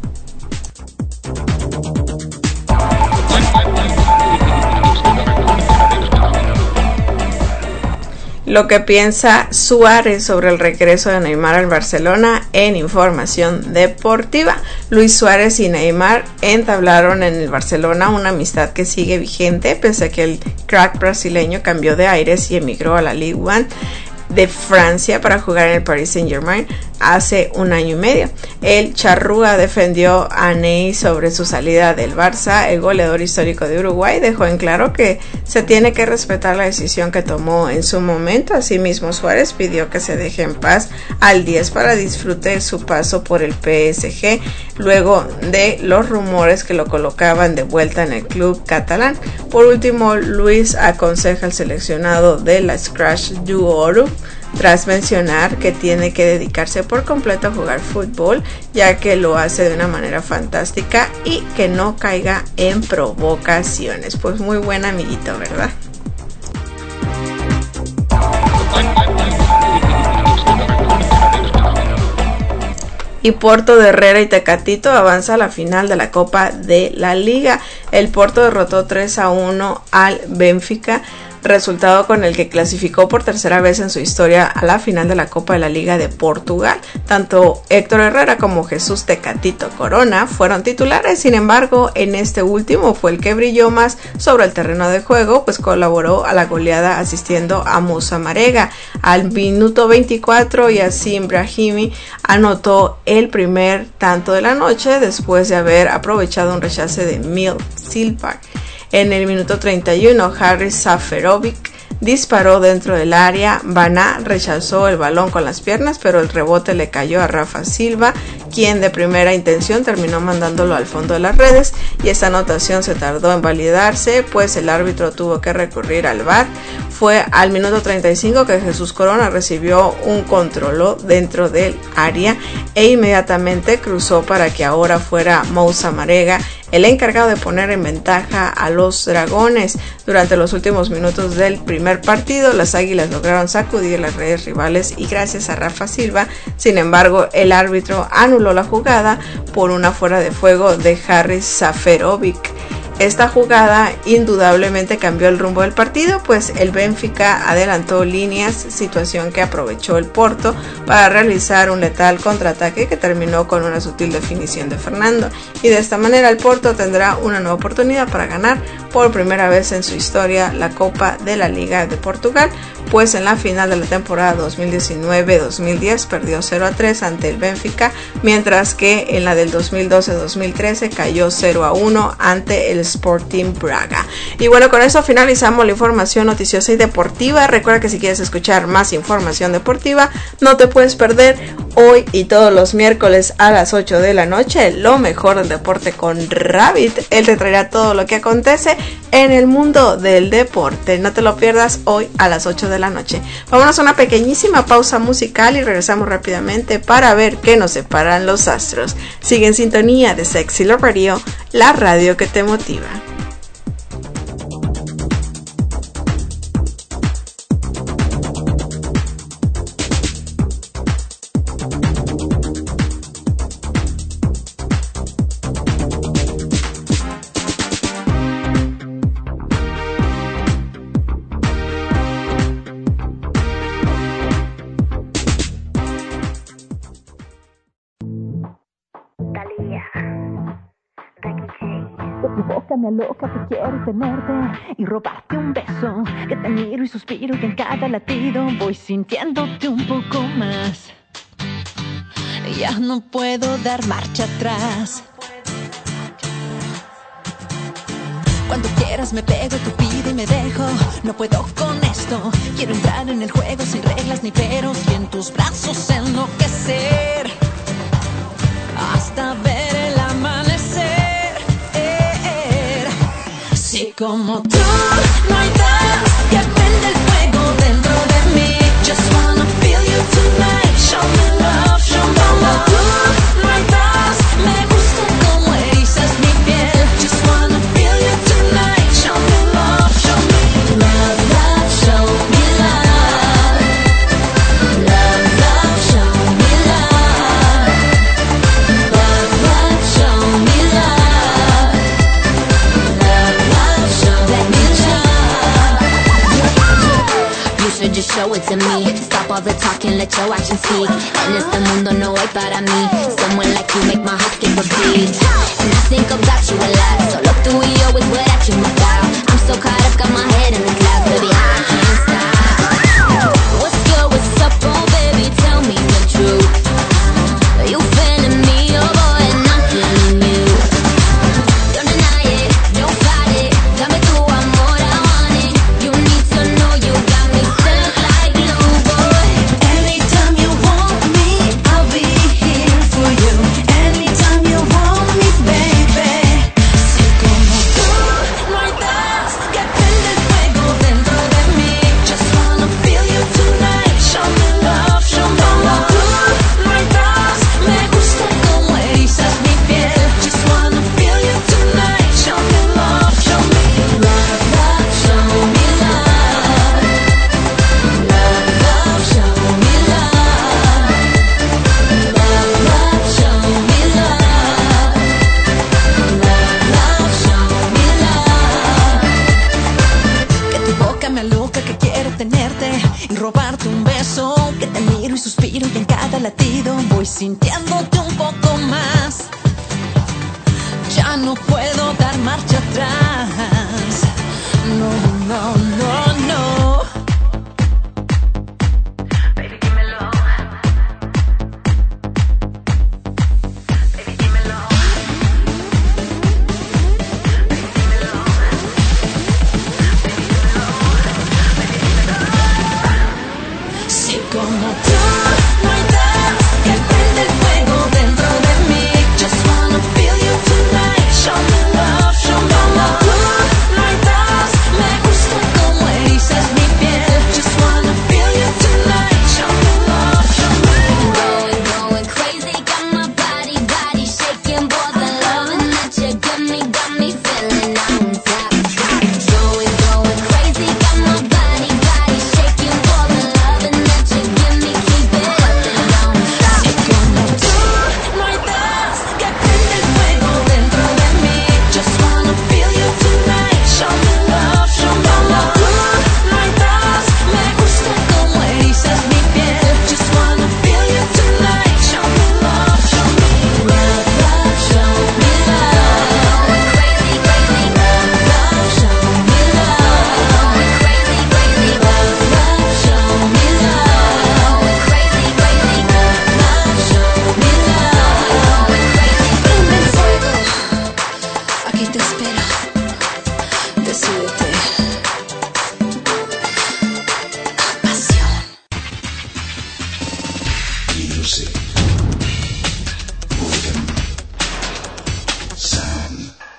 Lo que piensa Suárez sobre el regreso de Neymar al Barcelona en información deportiva. Luis Suárez y Neymar entablaron en el Barcelona una amistad que sigue vigente pese a que el crack brasileño cambió de aires y emigró a la Ligue uno de Francia para jugar en el Paris Saint-Germain hace un año y medio. El charrúa defendió a Ney sobre su salida del Barça. El goleador histórico de Uruguay dejó en claro que se tiene que respetar la decisión que tomó en su momento. Asimismo, Suárez pidió que se deje en paz al diez para disfrutar su paso por el P S G luego de los rumores que lo colocaban de vuelta en el club catalán. Por último, Luis aconseja al seleccionado de la Scratch du Oro tras mencionar que tiene que dedicarse por completo a jugar fútbol, ya que lo hace de una manera fantástica y que no caiga en provocaciones. Pues muy buen amiguito, ¿verdad? Y Porto de Herrera y Tecatito avanza a la final de la Copa de la Liga. El Porto derrotó tres a uno al Benfica, resultado con el que clasificó por tercera vez en su historia a la final de la Copa de la Liga de Portugal. Tanto Héctor Herrera como Jesús Tecatito Corona fueron titulares, sin embargo, en este último fue el que brilló más sobre el terreno de juego, pues colaboró a la goleada asistiendo a Moussa Marega. Al minuto veinticuatro, Yacine Brahimi anotó el primer tanto de la noche después de haber aprovechado un rechace de Emil Silva. En el minuto treinta y uno, Haris Saferovic disparó dentro del área. Baná rechazó el balón con las piernas, pero el rebote le cayó a Rafa Silva, quien de primera intención terminó mandándolo al fondo de las redes, y esta anotación se tardó en validarse, pues el árbitro tuvo que recurrir al V A R. Fue al minuto treinta y cinco que Jesús Corona recibió un controlo dentro del área e inmediatamente cruzó para que ahora fuera Moussa Marega el encargado de poner en ventaja a los dragones. Durante los últimos minutos del primer partido, las Águilas lograron sacudir las redes rivales y gracias a Rafa Silva. Sin embargo, el árbitro anuló la jugada por una fuera de juego de Haris Saferovic. Esta jugada indudablemente cambió el rumbo del partido, pues el Benfica adelantó líneas, situación que aprovechó el Porto para realizar un letal contraataque que terminó con una sutil definición de Fernando, y de esta manera el Porto tendrá una nueva oportunidad para ganar por primera vez en su historia la Copa de la Liga de Portugal, pues en la final de la temporada dos mil diecinueve dos mil diez perdió cero a tres ante el Benfica, mientras que en la del dos mil doce dos mil trece cayó cero a uno ante el Sporting Braga. Y bueno, con eso finalizamos la información noticiosa y deportiva. Recuerda que si quieres escuchar más información deportiva, no te puedes perder hoy y todos los miércoles a las ocho de la noche lo mejor del deporte con Rabbit. Él te traerá todo lo que acontece en el mundo del deporte. No te lo pierdas hoy a las ocho de la noche. Vámonos a una pequeñísima pausa musical y regresamos rápidamente para ver qué nos separan los astros. Sigue en sintonía de Sexy Love Radio, la radio que te motiva. Me aloca que quiero tenerte y robarte un beso, que te miro y suspiro y en cada latido voy sintiéndote un poco más. Ya no puedo dar marcha atrás. Cuando quieras me pego, tú pide y me dejo. No puedo con esto. Quiero entrar en el juego sin reglas ni peros y en tus brazos enloquecer hasta ver el amanecer. Si como tú no hay más que prende el fuego dentro de mí. Just wanna feel you tonight. Show me love, show me love. Como tú no hay más, me gusta como erizas mi piel. Just wanna feel you tonight. Show me love, show me love, love, show me love. Love, love, show me love. Love, love, show me love. Just show it to me. Stop all the talking, let your actions speak. En este mundo no hay para mí. Someone like you make my heart skip a beat. And I think about you a lot. Solo tú y yo is what I dream about. I'm so caught up, got my head in the clouds. Baby, I can't stop. What's good, what's up, oh baby, tell me the truth. You feeling me, oh boy, and I'm feeling you. Don't deny it, don't fight it. Dame tu amor, I want it. You need to know you got me. Anytime you want me, baby. Si como tú robarte un beso, que te miro y suspiro y en cada latido voy sintiéndote un poco más. Ya no puedo dar marcha atrás. No, no, no, no. Baby, dímelo. Baby, dímelo. Baby, dímelo. Baby, dímelo. Baby, dímelo. Si como tú no hay nada que prende el fuego dentro de mí. Just wanna feel you tonight. Show me love, show me love. No hay más, me gusta como erizas mi piel. Just wanna feel you tonight. Show me love, show me love. Going, going crazy, got my body, body shaking, boy, the loving that you give me, got me feeling on top. Going, going crazy, got my body, body shaking, boy, the loving that you give me, keep it up and don't stop. Si como tú no hay más que prende el fuego dentro de mí. Just wanna feel you tonight. Show me love, show me love. No hay más, me gusta como erizas mi piel. Just wanna feel you tonight. Show me love, show me love, love, show me love. Crazy, crazy, Love, love, show me love. crazy, crazy, Love, love, show me love. crazy, crazy, Love, show me love. Prende el fuego, aquí te espero. Decídete. Pasión. Music. Rhythm. Sound.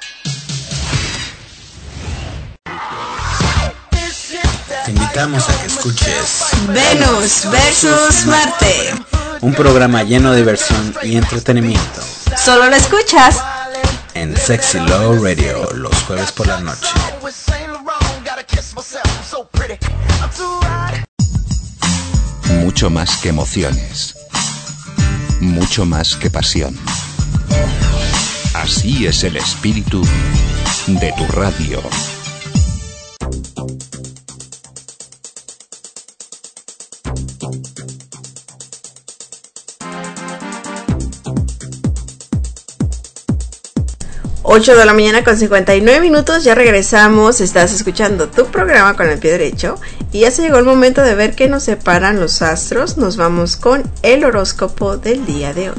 Te invitamos a que escuches Venus versus Marte. un programa lleno de diversión y entretenimiento Solo lo escuchas en Sexy Love Radio los jueves por la noche. Mucho más que emociones. Mucho más que pasión. Así es el espíritu de tu radio. ocho de la mañana con cincuenta y nueve minutos, ya regresamos, estás escuchando tu programa con el pie derecho y ya se llegó el momento de ver qué nos separan los astros. Nos vamos con el horóscopo del día de hoy.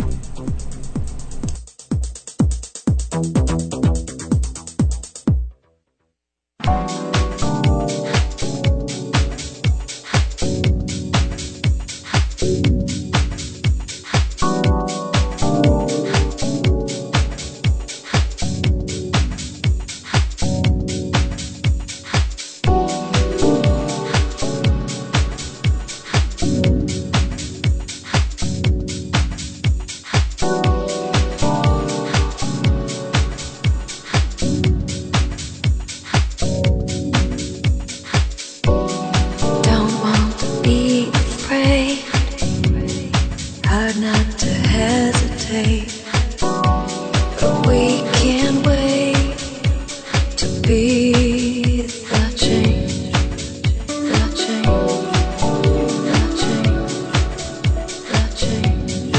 Don't want to be afraid. Hard not to hesitate. But we can't wait to be the change. The change. The change. The change.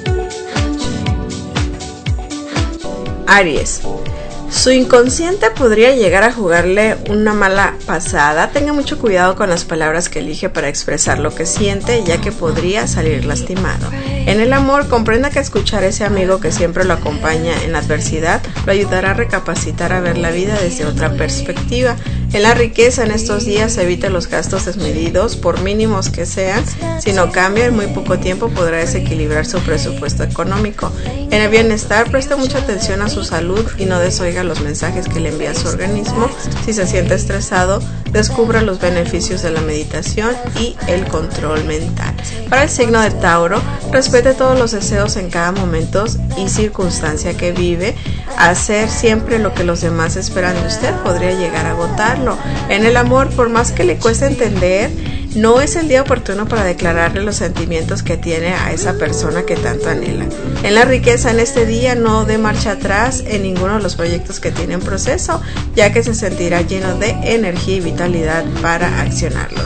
The change. Aries. Su inconsciente podría llegar a jugarle una mala pasada. Tenga mucho cuidado con las palabras que elige para expresar lo que siente, ya que podría salir lastimado. En el amor, comprenda que escuchar a ese amigo que siempre lo acompaña en la adversidad lo ayudará a recapacitar, a ver la vida desde otra perspectiva. En la riqueza, en estos días, evite los gastos desmedidos, por mínimos que sean. Si no cambia, en muy poco tiempo podrá desequilibrar su presupuesto económico. En el bienestar, preste mucha atención a su salud y no desoiga los mensajes que le envía su organismo. Si se siente estresado, descubra los beneficios de la meditación y el control mental. Para el signo de Tauro, respete todos los deseos en cada momento y circunstancia que vive. Hacer siempre lo que los demás esperan de usted podría llegar a agotarlo. En el amor, por más que le cueste entender, no es el día oportuno para declararle los sentimientos que tiene a esa persona que tanto anhela. En la riqueza, en este día, no dé marcha atrás en ninguno de los proyectos que tiene en proceso, ya que se sentirá lleno de energía y vitalidad para accionarlos.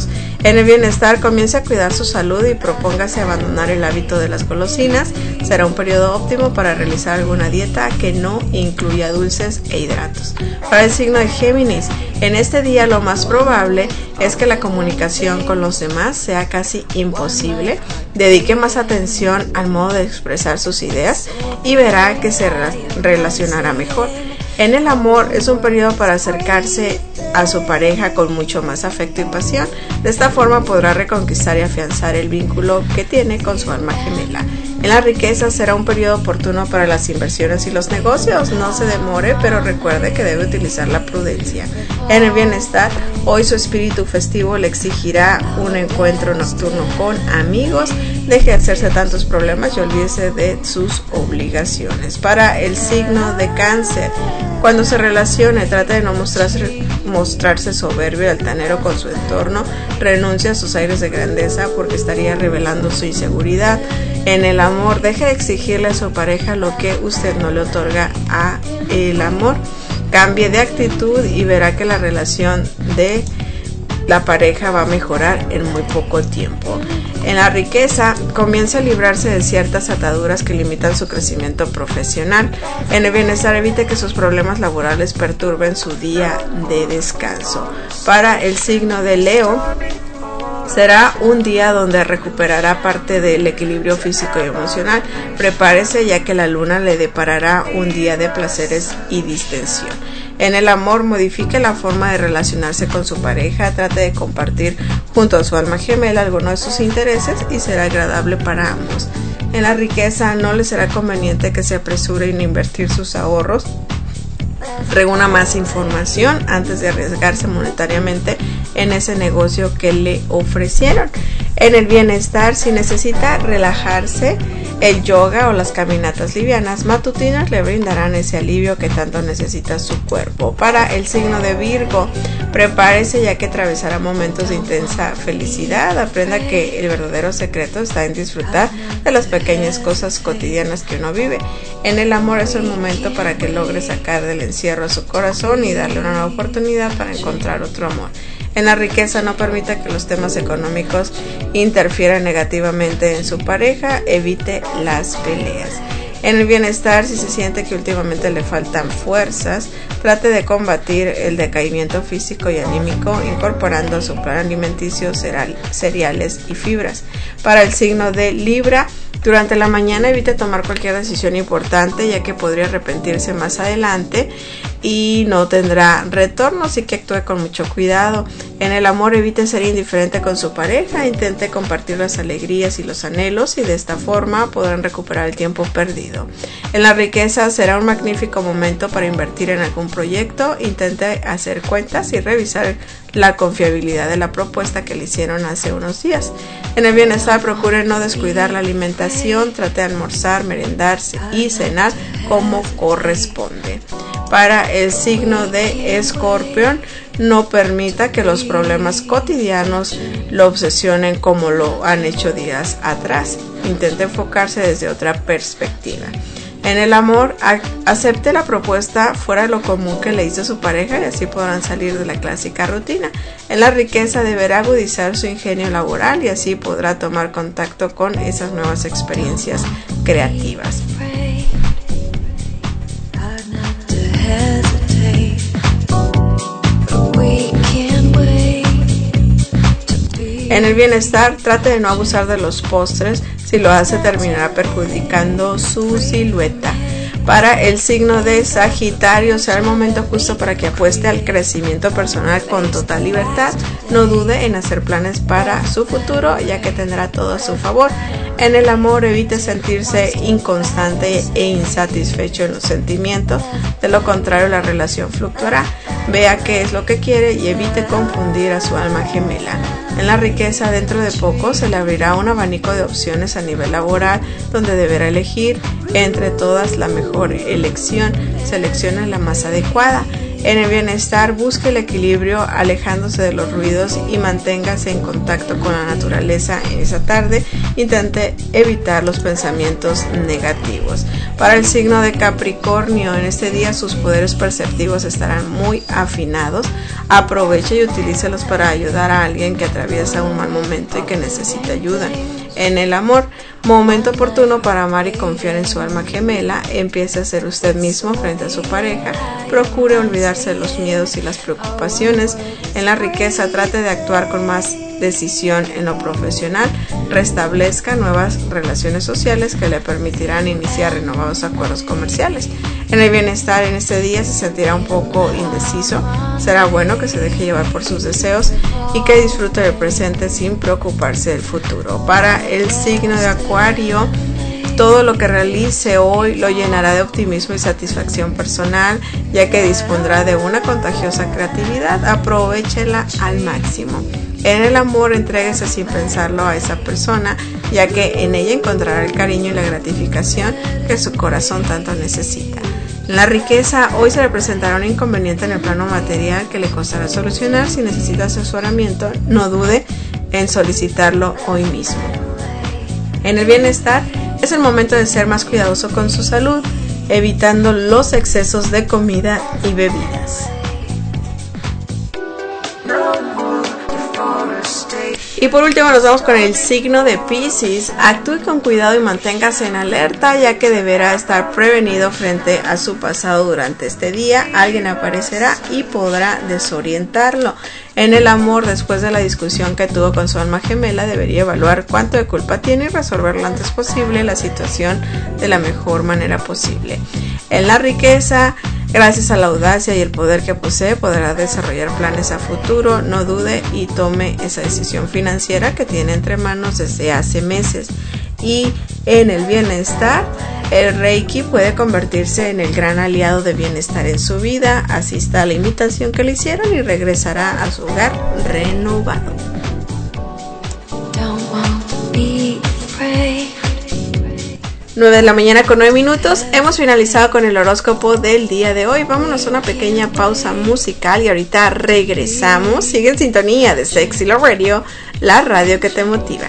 En el bienestar, comience a cuidar su salud y propóngase abandonar el hábito de las golosinas. Será un periodo óptimo para realizar alguna dieta que no incluya dulces e hidratos. Para el signo de Géminis, en este día lo más probable es que la comunicación con los demás sea casi imposible. Dedique más atención al modo de expresar sus ideas y verá que se relacionará mejor. En el amor es un periodo para acercarse a su pareja con mucho más afecto y pasión. De esta forma podrá reconquistar y afianzar el vínculo que tiene con su alma gemela. En la riqueza será un periodo oportuno para las inversiones y los negocios. No se demore, pero recuerde que debe utilizar la prudencia. En el bienestar, hoy su espíritu festivo le exigirá un encuentro nocturno con amigos. Deje de hacerse tantos problemas y olvídese de sus obligaciones. Para el signo de Cáncer, cuando se relacione, trate de no mostrarse, mostrarse soberbio y altanero con su entorno. Renuncie a sus aires de grandeza porque estaría revelando su inseguridad. En el amor, deje de exigirle a su pareja lo que usted no le otorga a el amor. Cambie de actitud y verá que la relación de la pareja va a mejorar en muy poco tiempo. En la riqueza, comience a librarse de ciertas ataduras que limitan su crecimiento profesional. En el bienestar, evite que sus problemas laborales perturben su día de descanso. Para el signo de Leo, será un día donde recuperará parte del equilibrio físico y emocional. Prepárese, ya que la luna le deparará un día de placeres y distensión. En el amor, modifique la forma de relacionarse con su pareja. Trate de compartir junto a su alma gemela algunos de sus intereses y será agradable para ambos. En la riqueza, no le será conveniente que se apresure en invertir sus ahorros. Reúna más información antes de arriesgarse monetariamente en ese negocio que le ofrecieron. En el bienestar, si necesita relajarse, el yoga o las caminatas livianas matutinas le brindarán ese alivio que tanto necesita su cuerpo. Para el signo de Virgo, prepárese, ya que atravesará momentos de intensa felicidad. Aprenda que el verdadero secreto está en disfrutar de las pequeñas cosas cotidianas que uno vive. En el amor es el momento para que logre sacar del encierro a su corazón y darle una nueva oportunidad para encontrar otro amor. En la riqueza, no permita que los temas económicos interfieran negativamente en su pareja. Evite las peleas. En el bienestar, si se siente que últimamente le faltan fuerzas, trate de combatir el decaimiento físico y anímico incorporando a su plan alimenticio cereal, cereales y fibras. Para el signo de Libra, durante la mañana evite tomar cualquier decisión importante, ya que podría arrepentirse más adelante y no tendrá retorno, así que actúe con mucho cuidado. En el amor, evite ser indiferente con su pareja, intente compartir las alegrías y los anhelos y de esta forma podrán recuperar el tiempo perdido. En la riqueza, será un magnífico momento para invertir en algún proyecto. Intente hacer cuentas y revisar la confiabilidad de la propuesta que le hicieron hace unos días. En el bienestar, procure no descuidar la alimentación, trate de almorzar, merendarse y cenar como corresponde. Para el signo de Escorpión, no permita que los problemas cotidianos lo obsesionen como lo han hecho días atrás. Intente enfocarse desde otra perspectiva. En el amor, acepte la propuesta fuera de lo común que le hizo su pareja y así podrán salir de la clásica rutina. En la riqueza, deberá agudizar su ingenio laboral y así podrá tomar contacto con esas nuevas experiencias creativas. En el bienestar, trate de no abusar de los postres. Si lo hace, terminará perjudicando su silueta. Para el signo de Sagitario, será el momento justo para que apueste al crecimiento personal con total libertad. No dude en hacer planes para su futuro, ya que tendrá todo a su favor. En el amor, evite sentirse inconstante e insatisfecho en los sentimientos. De lo contrario, la relación fluctuará. Vea qué es lo que quiere y evite confundir a su alma gemela. En la riqueza, dentro de poco se le abrirá un abanico de opciones a nivel laboral, donde deberá elegir entre todas la mejor elección. Seleccione la más adecuada. En el bienestar, busque el equilibrio alejándose de los ruidos y manténgase en contacto con la naturaleza en esa tarde. Intente evitar los pensamientos negativos. Para el signo de Capricornio, en este día sus poderes perceptivos estarán muy afinados. Aproveche y utilícelos para ayudar a alguien que atraviesa un mal momento y que necesita ayuda. En el amor, momento oportuno para amar y confiar en su alma gemela. Empiece a ser usted mismo frente a su pareja. Procure olvidarse de los miedos y las preocupaciones. En la riqueza, trate de actuar con más decisión en lo profesional. Restablezca nuevas relaciones sociales que le permitirán iniciar renovados acuerdos comerciales. En el bienestar, en este día se sentirá un poco indeciso. Será bueno que se deje llevar por sus deseos y que disfrute del presente sin preocuparse del futuro. Para el signo de Acuario, todo lo que realice hoy lo llenará de optimismo y satisfacción personal, ya que dispondrá de una contagiosa creatividad. Aprovéchela al máximo. En el amor, entréguese sin pensarlo a esa persona, ya que en ella encontrará el cariño y la gratificación que su corazón tanto necesita. En la riqueza, hoy se le presentará un inconveniente en el plano material que le costará solucionar. Si necesita asesoramiento, no dude en solicitarlo hoy mismo. En el bienestar, es el momento de ser más cuidadoso con su salud, evitando los excesos de comida y bebidas. Y por último nos vamos con el signo de Piscis. Actúe con cuidado y manténgase en alerta, ya que deberá estar prevenido frente a su pasado durante este día. Alguien aparecerá y podrá desorientarlo. En el amor, después de la discusión que tuvo con su alma gemela, debería evaluar cuánto de culpa tiene y resolver lo antes posible la situación de la mejor manera posible. En la riqueza, gracias a la audacia y el poder que posee, podrá desarrollar planes a futuro. No dude y tome esa decisión financiera que tiene entre manos desde hace meses. Y en el bienestar, el Reiki puede convertirse en el gran aliado de bienestar en su vida. Asista a la invitación que le hicieron y regresará a su hogar renovado. Don't want to be afraid. nueve de la mañana con nueve minutos. Hemos finalizado con el horóscopo del día de hoy. Vámonos a una pequeña pausa musical y ahorita regresamos. Sigue en sintonía de Sexy Love Radio, la radio que te motiva.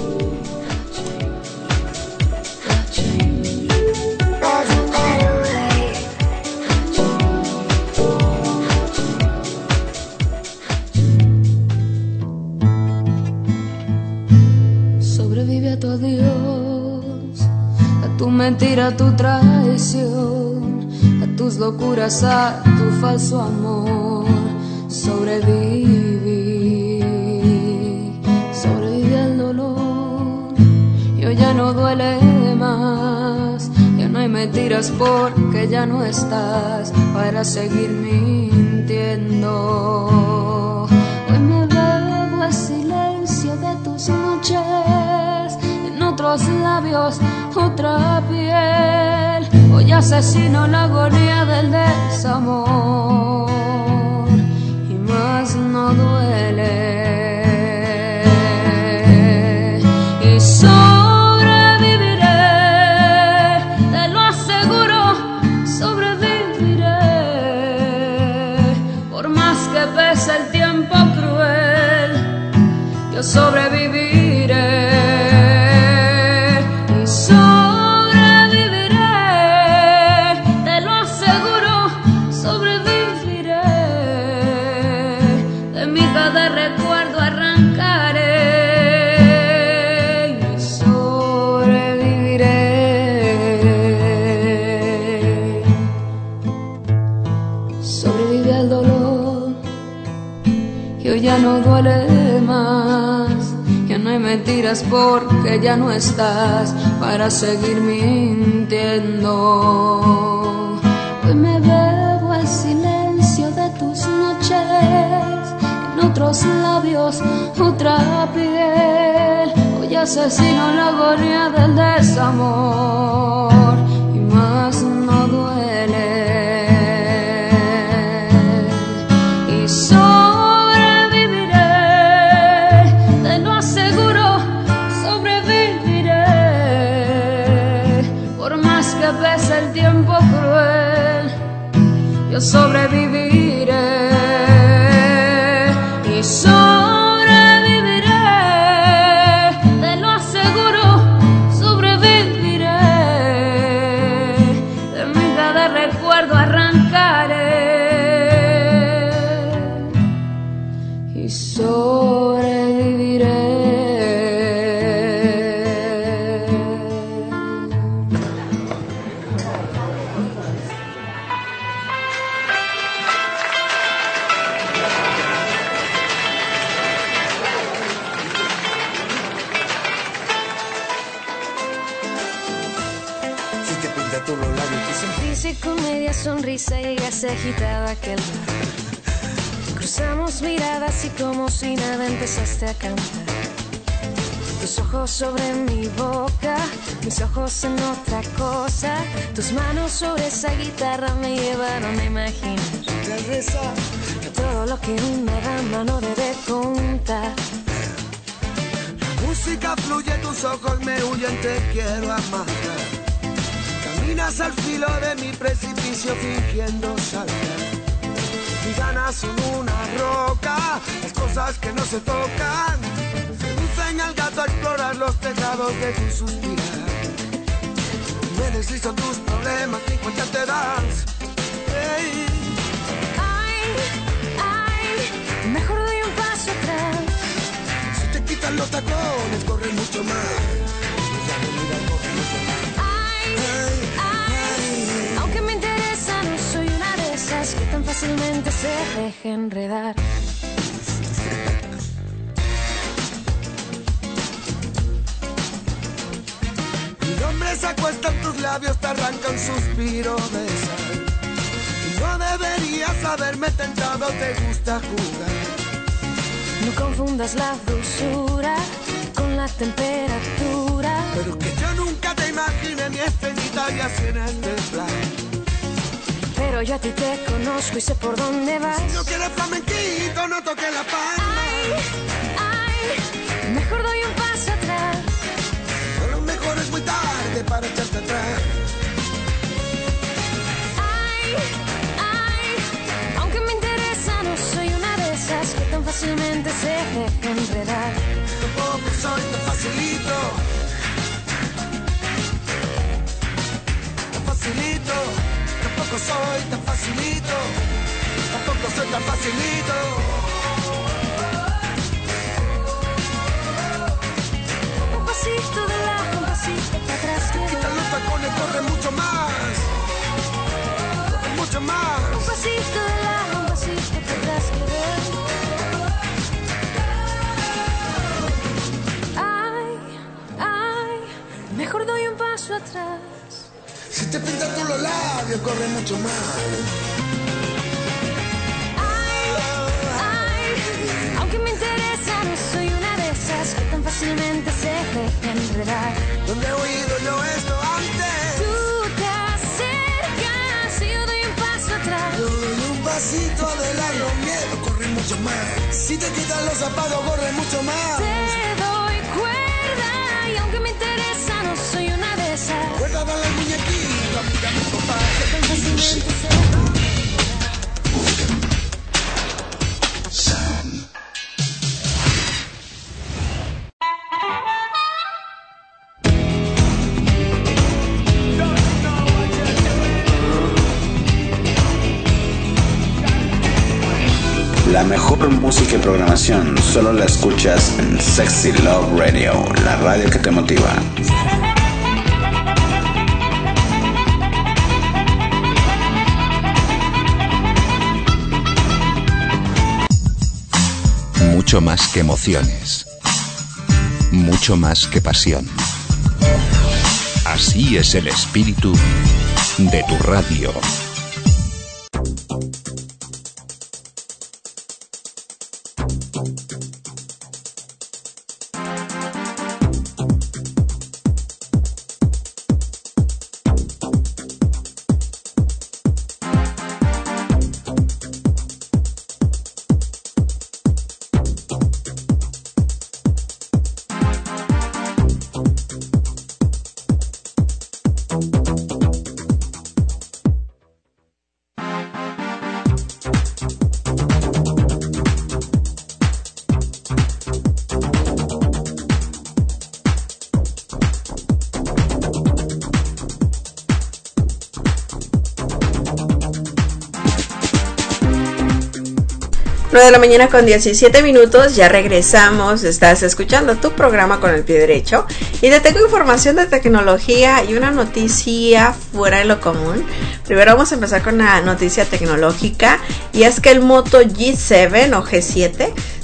Sobrevive a tu adiós, a tu mentira, a tu traición, a tus locuras, a tu falso amor. Sobreviví, sobreviví al dolor. Yo ya no duele más, ya no hay mentiras porque ya no estás para seguir mintiendo. Hoy me bebo el silencio de tus noches, en otros labios otra piel. Hoy asesino la agonía del desamor y más no duele. Y sobreviviré, te lo aseguro, sobreviviré. Por más que pese el tiempo cruel, yo sobreviviré. Y sobreviviré, te lo aseguro, sobreviviré. De mi cada recuerdo arrancaré y sobreviviré. Sobrevive al dolor y hoy ya no duele más. Ya no hay mentiras porque ya no estás para seguir mintiendo. Hoy me bebo el silencio de tus noches, en otros labios otra piel. Hoy asesino la agonía del desamor y más no duele. Y sobreviviré, te lo aseguro, sobreviviré. Por más que pese el tiempo cruel, yo sobreviviré. media sonrisa y ella se agitaba aquel bar. Cruzamos miradas y como si nada empezaste a cantar. Tus ojos sobre mi boca, mis ojos en otra cosa. Tus manos sobre esa guitarra me llevaron a imaginar todo lo que una dama no debe contar. La música fluye, tus ojos me huyen, te quiero amar. Caminas al filo de mi precipicio fingiendo saltar. Mis ganas son una roca, las cosas que no se tocan. Seducen al gato a explorar los tejados de tu suspirar. Me deslizo tus problemas y cuenta te das. Hey. Ay, ay, mejor doy un paso atrás. Si te quitan los tacones, corre mucho más. Ya no mira, corre mucho más. Ay, ay, ay, aunque me interesa, no soy una de esas que tan fácilmente se deja enredar. Se acuesta en tus labios, te arranca un suspiro de sal. Y no deberías haberme tentado, te gusta jugar. No confundas la dulzura con la temperatura. Pero que yo nunca te imaginé mi estrellita y así en este plan. Pero yo a ti te conozco y sé por dónde vas. Si no quieres flamenquito, no toques la palma. Ay, ay, mejor doy un paso atrás. A lo mejor es muy tarde para echarte atrás. Ay, ay, aunque me interesa, no soy una de esas que tan fácilmente se deja enredar. Tampoco soy tan facilito. Tan facilito. Tampoco soy tan facilito. Tampoco soy tan facilito. Un pasito de lado, un pasito para atrás. Quita los tacones, corre mucho más. Corre mucho más. Un pasito de lado, un pasito para atrás. Ay, ay, mejor doy un paso atrás. Si te pintas tú los labios, corre mucho más. Ay, ay, aunque me interesa, no soy una de esas que tan fácilmente se deja enredar. ¿Dónde he oído yo esto antes? Tú te acercas y yo doy un paso atrás. Yo doy un pasito de largo miedo, corre mucho más. Si te quitan los zapatos, corre mucho más. Te doy cuerda y aunque me interesa, no soy una de esas. Cuerda, dale al muñequito, amiga, mi papá. Que tan fácilmente se deja enredar. La mejor música y programación solo la escuchas en Sexy Love Radio, la radio que te motiva. Mucho más que emociones, mucho más que pasión. Así es el espíritu de tu radio. nueve de la mañana con diecisiete minutos, ya regresamos, estás escuchando tu programa Con el Pie Derecho y te tengo información de tecnología y una noticia fuera de lo común. Primero vamos a empezar con la noticia tecnológica y es que el Moto G siete o G siete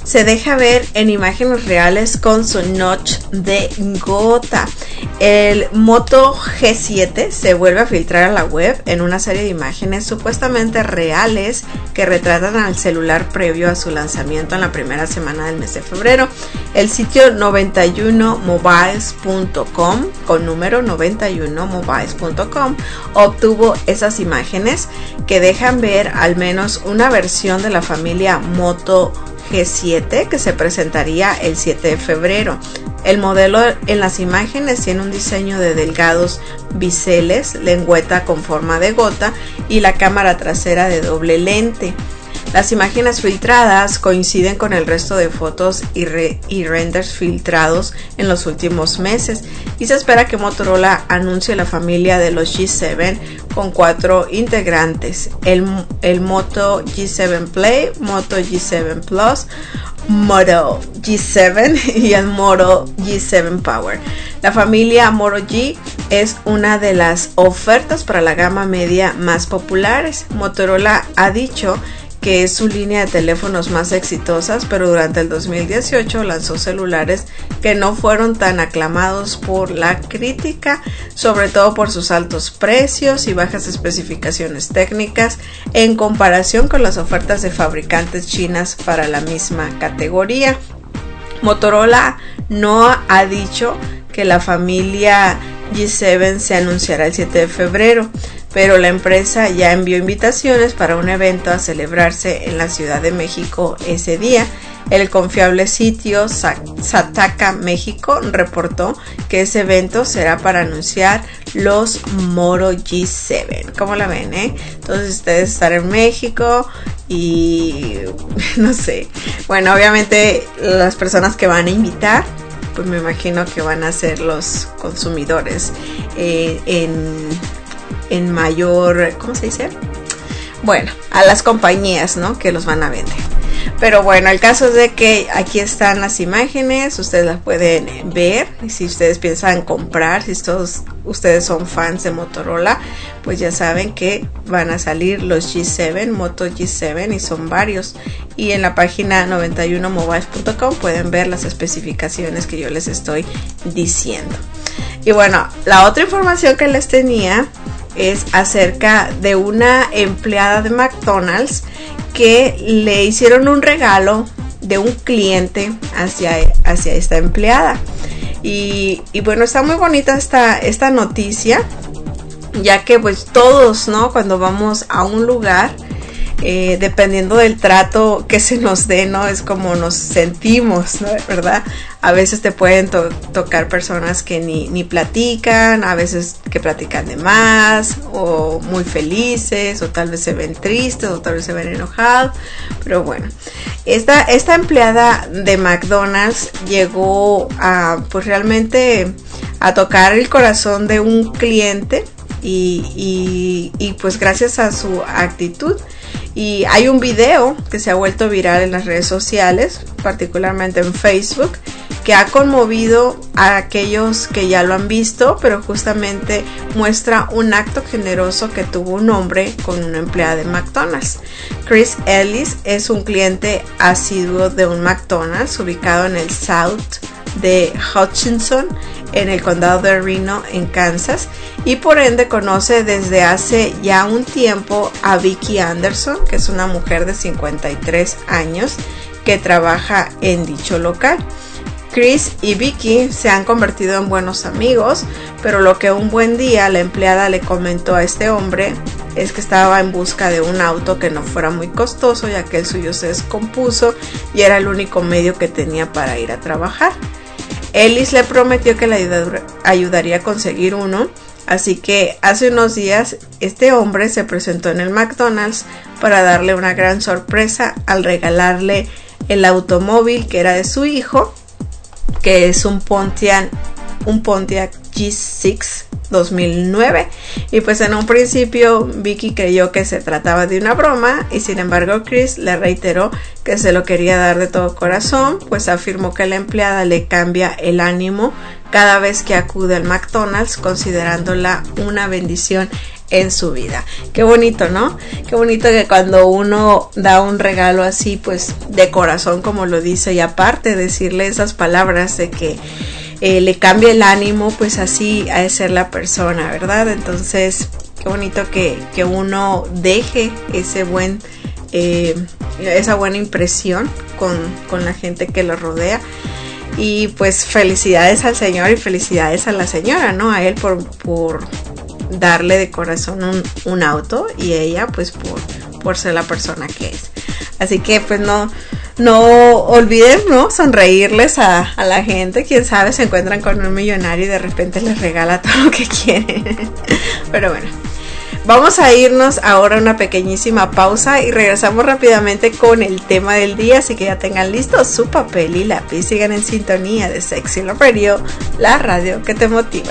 se deja ver en imágenes reales con su notch de gota. El Moto G siete se vuelve a filtrar a la web en una serie de imágenes supuestamente reales que retratan al celular previo a su lanzamiento en la primera semana del mes de febrero. El sitio noventa y uno mobiles punto com, con número noventa y uno mobiles punto com, obtuvo esas imágenes que dejan ver al menos una versión de la familia Moto G siete que se presentaría el siete de febrero. El modelo en las imágenes tiene un diseño de delgados biseles, lengüeta con forma de gota y la cámara trasera de doble lente. Las imágenes filtradas coinciden con el resto de fotos y, re y renders filtrados en los últimos meses, y se espera que Motorola anuncie la familia de los G siete con cuatro integrantes: el, el Moto G siete Play, Moto G siete Plus, Moto G siete y el Moto G siete Power. La familia Moto G es una de las ofertas para la gama media más populares. Motorola ha dicho que es su línea de teléfonos más exitosas, pero durante el dos mil dieciocho lanzó celulares que no fueron tan aclamados por la crítica, sobre todo por sus altos precios y bajas especificaciones técnicas en comparación con las ofertas de fabricantes chinas para la misma categoría. Motorola no ha dicho que la familia G siete se anunciará el siete de febrero, pero la empresa ya envió invitaciones para un evento a celebrarse en la Ciudad de México ese día. El confiable sitio Sataka México reportó que ese evento será para anunciar los Moto G siete. ¿Cómo la ven, eh? Entonces ustedes estarán en México y no sé. Bueno, obviamente las personas que van a invitar, pues me imagino que van a ser los consumidores eh, en, en mayor, ¿cómo se dice? Bueno, a las compañías, ¿no?, que los van a vender. Pero bueno, el caso es de que aquí están las imágenes, ustedes las pueden ver. Y si ustedes piensan comprar, si todos ustedes son fans de Motorola, pues ya saben que van a salir los G siete, Moto G siete, y son varios. Y en la página noventa y uno mobiles punto com pueden ver las especificaciones que yo les estoy diciendo. Y bueno, la otra información que les tenía es acerca de una empleada de McDonald's que le hicieron un regalo de un cliente hacia, hacia esta empleada. Y, y bueno, está muy bonita esta, esta noticia, ya que pues todos, ¿no?, cuando vamos a un lugar, eh, dependiendo del trato que se nos dé, ¿no?, es como nos sentimos, ¿no?, ¿verdad? A veces te pueden to tocar personas que ni, ni platican, a veces que platican de más, o muy felices, o tal vez se ven tristes, o tal vez se ven enojados. Pero bueno, esta, esta empleada de McDonald's llegó a, pues realmente a tocar el corazón de un cliente, y, y, y pues gracias a su actitud. Y hay un video que se ha vuelto viral en las redes sociales, particularmente en Facebook, que ha conmovido a aquellos que ya lo han visto, pero justamente muestra un acto generoso que tuvo un hombre con una empleada de McDonald's. Chris Ellis es un cliente asiduo de un McDonald's ubicado en el South de Hutchinson, en el condado de Reno, en Kansas, y por ende conoce desde hace ya un tiempo a Vicky Anderson, que es una mujer de cincuenta y tres años que trabaja en dicho local. Chris y Vicky se han convertido en buenos amigos, pero lo que un buen día la empleada le comentó a este hombre es que estaba en busca de un auto que no fuera muy costoso, ya que el suyo se descompuso y era el único medio que tenía para ir a trabajar. Ellis le prometió que le ayudaría a conseguir uno, así que hace unos días este hombre se presentó en el McDonald's para darle una gran sorpresa al regalarle el automóvil que era de su hijo, que es un Pontiac, un Pontiac G seis dos mil nueve. Y pues en un principio Vicky creyó que se trataba de una broma, y sin embargo Chris le reiteró que se lo quería dar de todo corazón, pues afirmó que la empleada le cambia el ánimo cada vez que acude al McDonald's, considerándola una bendición en su vida. Qué bonito, ¿no? Qué bonito que cuando uno da un regalo así, pues de corazón, como lo dice, y aparte decirle esas palabras de que eh, le cambie el ánimo, pues así ha de ser la persona, ¿verdad? Entonces, qué bonito que, que uno deje ese buen, eh, esa buena impresión con, con la gente que lo rodea. Y pues felicidades al señor y felicidades a la señora, ¿no? A él por... por darle de corazón un, un auto y ella pues por, por ser la persona que es. Así que pues no no olviden, ¿no? Sonreírles a, a la gente. Quién sabe, se encuentran con un millonario y de repente les regala todo lo que quieren. Pero bueno, vamos a irnos ahora a una pequeñísima pausa y regresamos rápidamente con el tema del día, así que ya tengan listos su papel y lápiz. Sigan en sintonía de Sexy Love Radio, la radio que te motiva.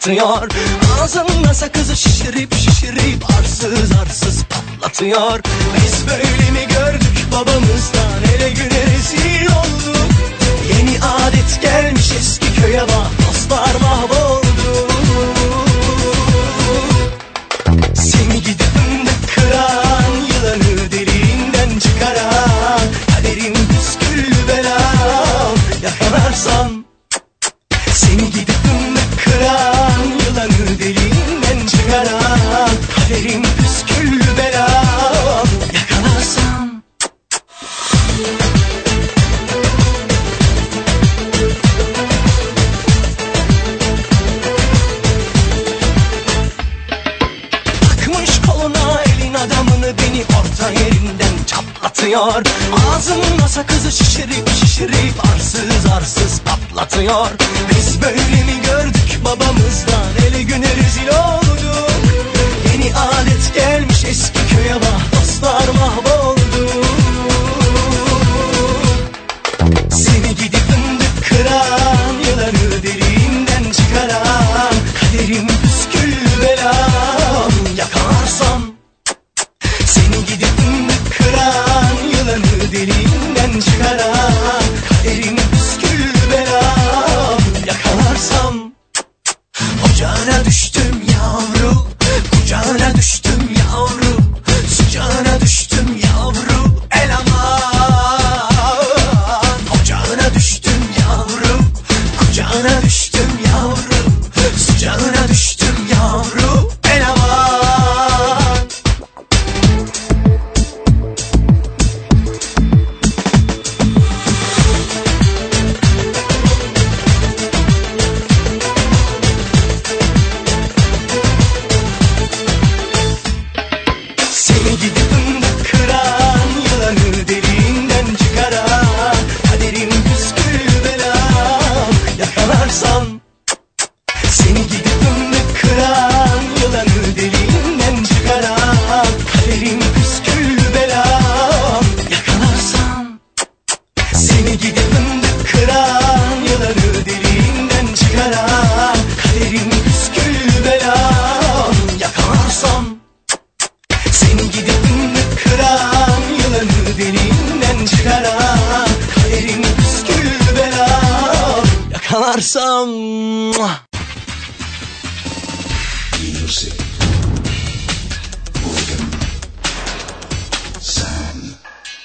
patlatıyor. Ağzında sakızı şişirip şişirip arsız arsız patlatıyor. Biz böyle mi gördük babamızdan, ele güne rezil olduk. Yeni adet gelmiş eski köye bak, dostlar mahvoldu. Seni gidip fındık kıran, yılanı deliğinden çıkaran, kaderim püskül belam, yakalarsam. Seni gidip fındık kıran, yılanı deliğinden çıkaran, kaderim püskül belam, yakalarsam. Adamını beni orta yerinden çatlatıyor. Ağzımda sakızı şişirip şişirip arsız arsız patlatıyor. Biz böyle mi gördük babamızdan, ele güne rezil olduk. Yeni adet gelmiş eski köye bak, dostlar mahvoldu. Seni gidip fındık kıran, yılanı deliğinden çıkaran, kaderim püskül belam, yakalarsam. Seni gidip fındık kıran, yılanı deliğinden çıkaran, kaderim püskül belam, yakalarsam. Ocağına düştüm yavru, kucağına düştüm yavru, sıcağına düştüm yavru, el aman. Ocağına düştüm yavru, kucağına düştüm yavru, sıcağına düştüm yavru, el aman. Seni gidip fındık kıran, yılanı deliğinden çıkaran, kaderim püskül belam, yakalarsam. Seni gidip fındık kıran, yılanı deliğinden çıkaran, kaderim püskül belam, yakalarsam. Seni gidip fındık kıran, yılanı deliğinden çıkaran, kaderim püskül belam, yakalarsam. Seni gidip fındık kıran, yılanı deliğinden çıkaran, kaderim püskül belam, yakalarsam. Music. Organ. Sound.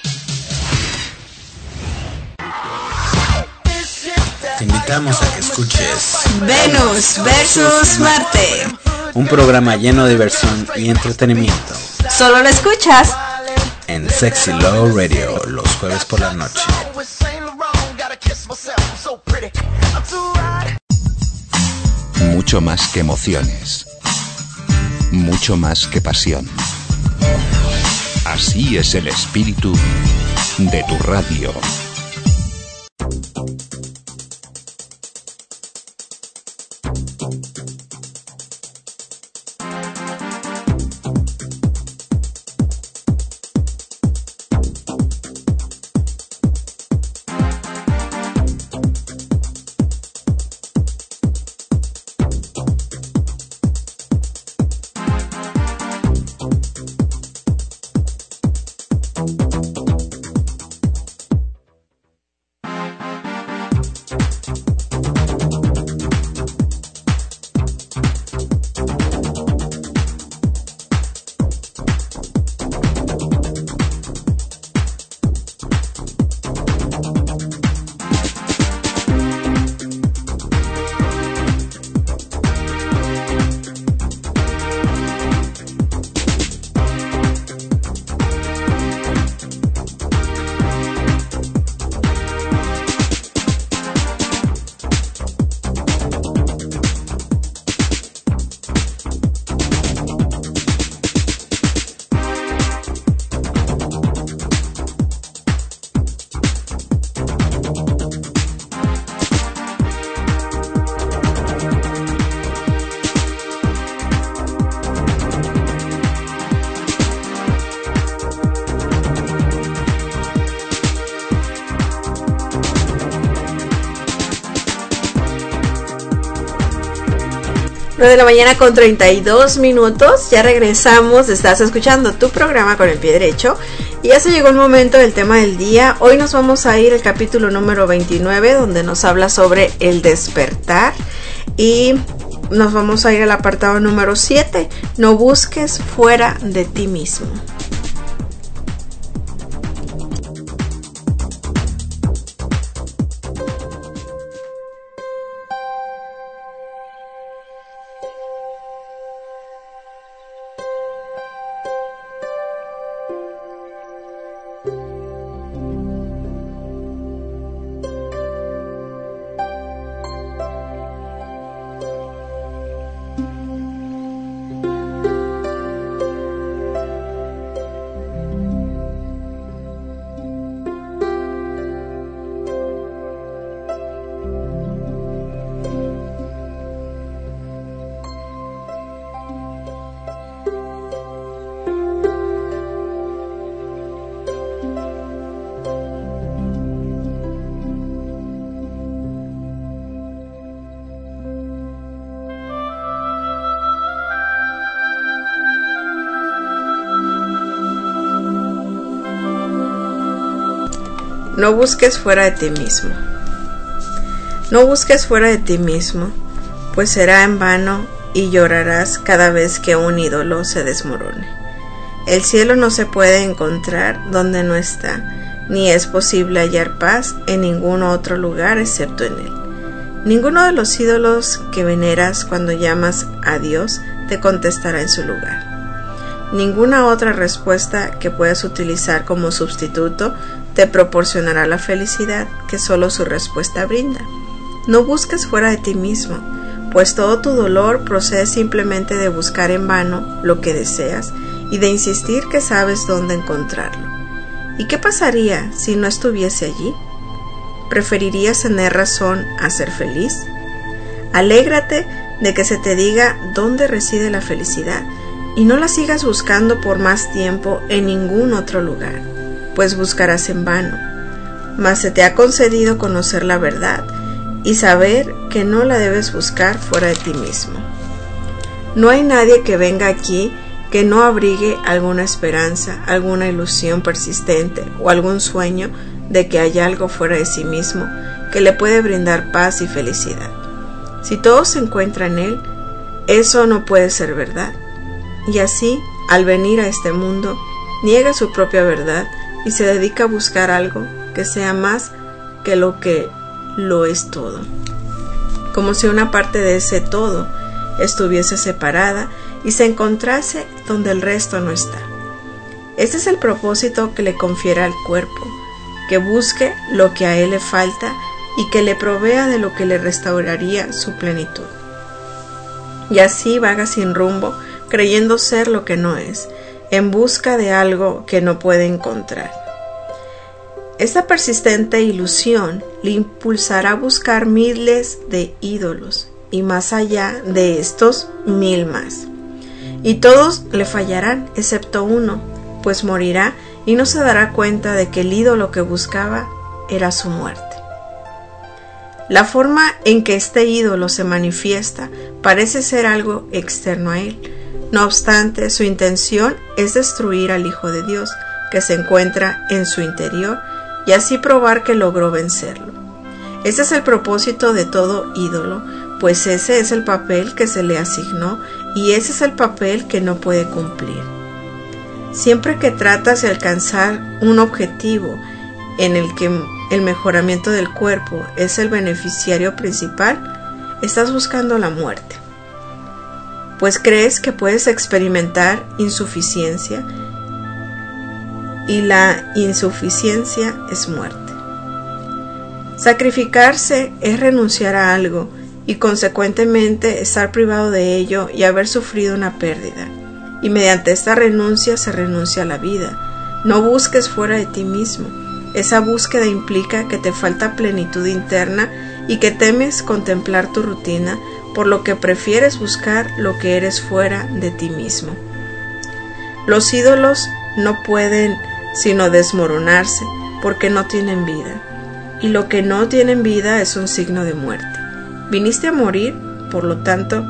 Te invitamos a que escuches Venus versus Marte. un programa lleno de diversión y entretenimiento Solo lo escuchas en Sexy Love Radio los jueves por la noche. Mucho más que emociones. Mucho más que pasión. Así es el espíritu de tu radio. nueve de la mañana con treinta y dos minutos. Ya regresamos. Estás escuchando tu programa Con el Pie Derecho. Y ya se llegó el momento del tema del día. Hoy nos vamos a ir al capítulo número veintinueve, donde nos habla sobre el despertar. Y nos vamos a ir al apartado número siete. No busques fuera de ti mismo. No busques fuera de ti mismo. No busques fuera de ti mismo, pues será en vano y llorarás cada vez que un ídolo se desmorone. El cielo no se puede encontrar donde no está, ni es posible hallar paz en ningún otro lugar excepto en él. Ninguno de los ídolos que veneras cuando llamas a Dios te contestará en su lugar. Ninguna otra respuesta que puedas utilizar como sustituto te proporcionará la felicidad que solo su respuesta brinda. No busques fuera de ti mismo, pues todo tu dolor procede simplemente de buscar en vano lo que deseas y de insistir que sabes dónde encontrarlo. ¿Y qué pasaría si no estuviese allí? ¿Preferirías tener razón a ser feliz? Alégrate de que se te diga dónde reside la felicidad y no la sigas buscando por más tiempo en ningún otro lugar, pues buscarás en vano. Mas se te ha concedido conocer la verdad y saber que no la debes buscar fuera de ti mismo. No hay nadie que venga aquí que no abrigue alguna esperanza, alguna ilusión persistente o algún sueño de que hay algo fuera de sí mismo que le puede brindar paz y felicidad. Si todo se encuentra en él, eso no puede ser verdad. Y así, al venir a este mundo, niega su propia verdad y se dedica a buscar algo que sea más que lo que lo es todo, como si una parte de ese todo estuviese separada y se encontrase donde el resto no está. Este es el propósito que le confiere al cuerpo, que busque lo que a él le falta y que le provea de lo que le restauraría su plenitud. Y así vaga sin rumbo, creyendo ser lo que no es, en busca de algo que no puede encontrar. Esta persistente ilusión le impulsará a buscar miles de ídolos y más allá de estos mil más. Y todos le fallarán excepto uno, pues morirá y no se dará cuenta de que el ídolo que buscaba era su muerte. La forma en que este ídolo se manifiesta parece ser algo externo a él. No obstante, su intención es destruir al Hijo de Dios, que se encuentra en su interior, y así probar que logró vencerlo. Ese es el propósito de todo ídolo, pues ese es el papel que se le asignó y ese es el papel que no puede cumplir. Siempre que tratas de alcanzar un objetivo en el que el mejoramiento del cuerpo es el beneficiario principal, estás buscando la muerte, pues crees que puedes experimentar insuficiencia y la insuficiencia es muerte. Sacrificarse es renunciar a algo y consecuentemente estar privado de ello y haber sufrido una pérdida, y mediante esta renuncia se renuncia a la vida. No busques fuera de ti mismo. Esa búsqueda implica que te falta plenitud interna y que temes contemplar tu rutina, por lo que prefieres buscar lo que eres fuera de ti mismo. Los ídolos no pueden sino desmoronarse porque no tienen vida, y lo que no tienen vida es un signo de muerte. Viniste a morir, por lo tanto,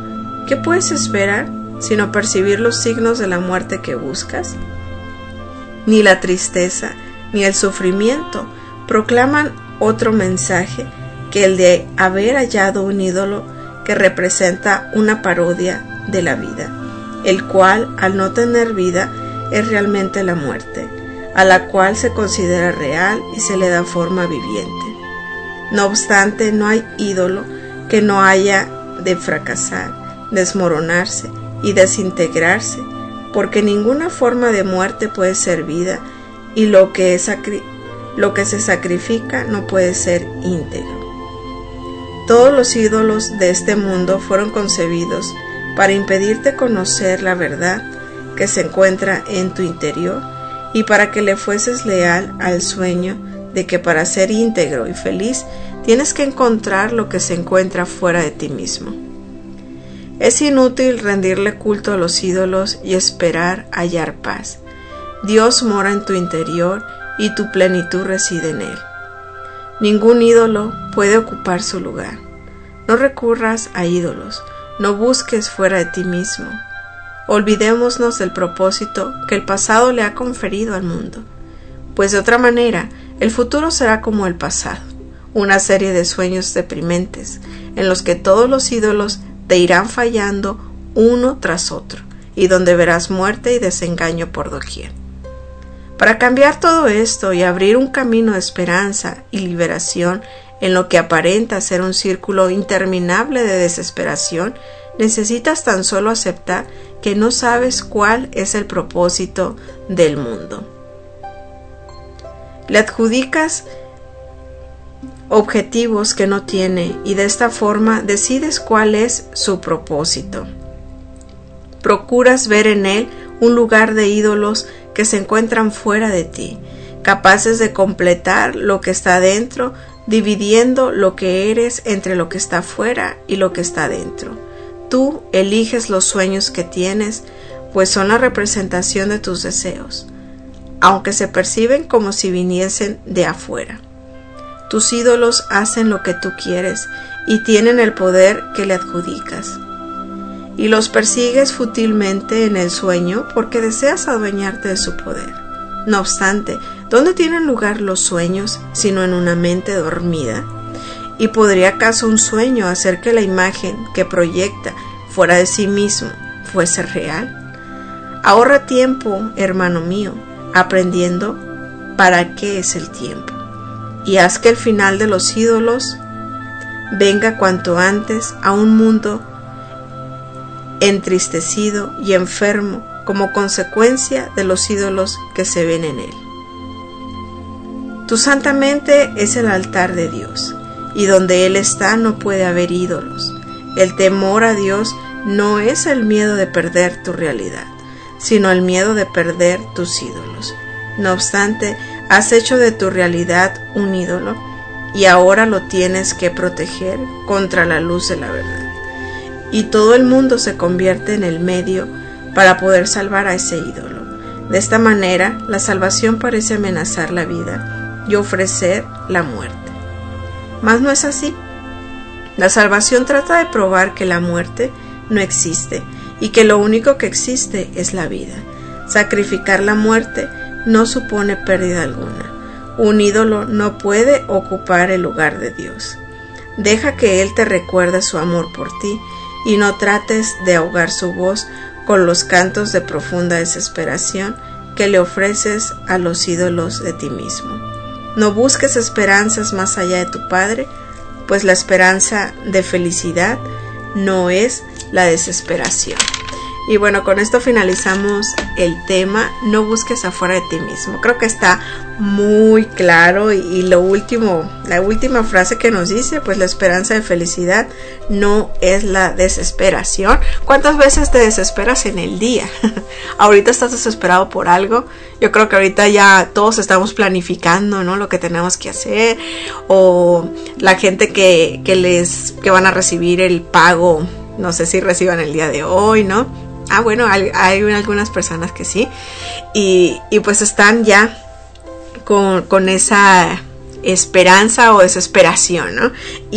¿Qué puedes esperar sino percibir los signos de la muerte que buscas? Ni la tristeza ni el sufrimiento proclaman otro mensaje que el de haber hallado un ídolo que representa una parodia de la vida, el cual, al no tener vida, es realmente la muerte, a la cual se considera real y se le da forma viviente. No obstante, no hay ídolo que no haya de fracasar, desmoronarse y desintegrarse, porque ninguna forma de muerte puede ser vida, y lo que, es sacri- lo que se sacrifica no puede ser íntegro. Todos los ídolos de este mundo fueron concebidos para impedirte conocer la verdad que se encuentra en tu interior y para que le fueses leal al sueño de que para ser íntegro y feliz tienes que encontrar lo que se encuentra fuera de ti mismo. Es inútil rendirle culto a los ídolos y esperar hallar paz. Dios mora en tu interior y tu plenitud reside en él. Ningún ídolo puede ocupar su lugar. No recurras a ídolos, no busques fuera de ti mismo. Olvidémonos del propósito que el pasado le ha conferido al mundo, pues de otra manera el futuro será como el pasado, una serie de sueños deprimentes en los que todos los ídolos te irán fallando uno tras otro y donde verás muerte y desengaño por doquier. Para cambiar todo esto y abrir un camino de esperanza y liberación en lo que aparenta ser un círculo interminable de desesperación, necesitas tan solo aceptar que no sabes cuál es el propósito del mundo. Le adjudicas objetivos que no tiene y de esta forma decides cuál es su propósito. Procuras ver en él un lugar de ídolos que se encuentran fuera de ti, capaces de completar lo que está dentro, dividiendo lo que eres entre lo que está fuera y lo que está dentro. Tú eliges los sueños que tienes, pues son la representación de tus deseos, aunque se perciben como si viniesen de afuera. Tus ídolos hacen lo que tú quieres y tienen el poder que le adjudicas. Y los persigues fútilmente en el sueño porque deseas adueñarte de su poder. No obstante, ¿dónde tienen lugar los sueños sino en una mente dormida? ¿Y podría acaso un sueño hacer que la imagen que proyecta fuera de sí mismo fuese real? Ahorra tiempo, hermano mío, aprendiendo para qué es el tiempo, y haz que el final de los ídolos venga cuanto antes a un mundo entristecido y enfermo como consecuencia de los ídolos que se ven en él. Tu santa mente es el altar de Dios, y donde Él está no puede haber ídolos. El temor a Dios no es el miedo de perder tu realidad, sino el miedo de perder tus ídolos. No obstante, has hecho de tu realidad un ídolo, y ahora lo tienes que proteger contra la luz de la verdad. Y todo el mundo se convierte en el medio para poder salvar a ese ídolo. De esta manera, la salvación parece amenazar la vida y ofrecer la muerte. Mas no es así. La salvación trata de probar que la muerte no existe y que lo único que existe es la vida. Sacrificar la muerte no supone pérdida alguna. Un ídolo no puede ocupar el lugar de Dios. Deja que Él te recuerde su amor por ti y no trates de ahogar su voz con los cantos de profunda desesperación que le ofreces a los ídolos de ti mismo. No busques esperanzas más allá de tu Padre, pues la esperanza de felicidad no es la desesperación. Y bueno, con esto finalizamos el tema, no busques afuera de ti mismo. Creo que está muy claro y, y lo último, la última frase que nos dice, pues la esperanza de felicidad no es la desesperación. ¿Cuántas veces te desesperas en el día? Ahorita estás desesperado por algo. Yo creo que ahorita ya todos estamos planificando, ¿no? Lo que tenemos que hacer, o la gente que, que les, que van a recibir el pago, no sé si reciban el día de hoy, ¿no? Ah, bueno, hay, hay algunas personas que sí, y, y pues están ya con, con esa esperanza o desesperación, ¿no? Y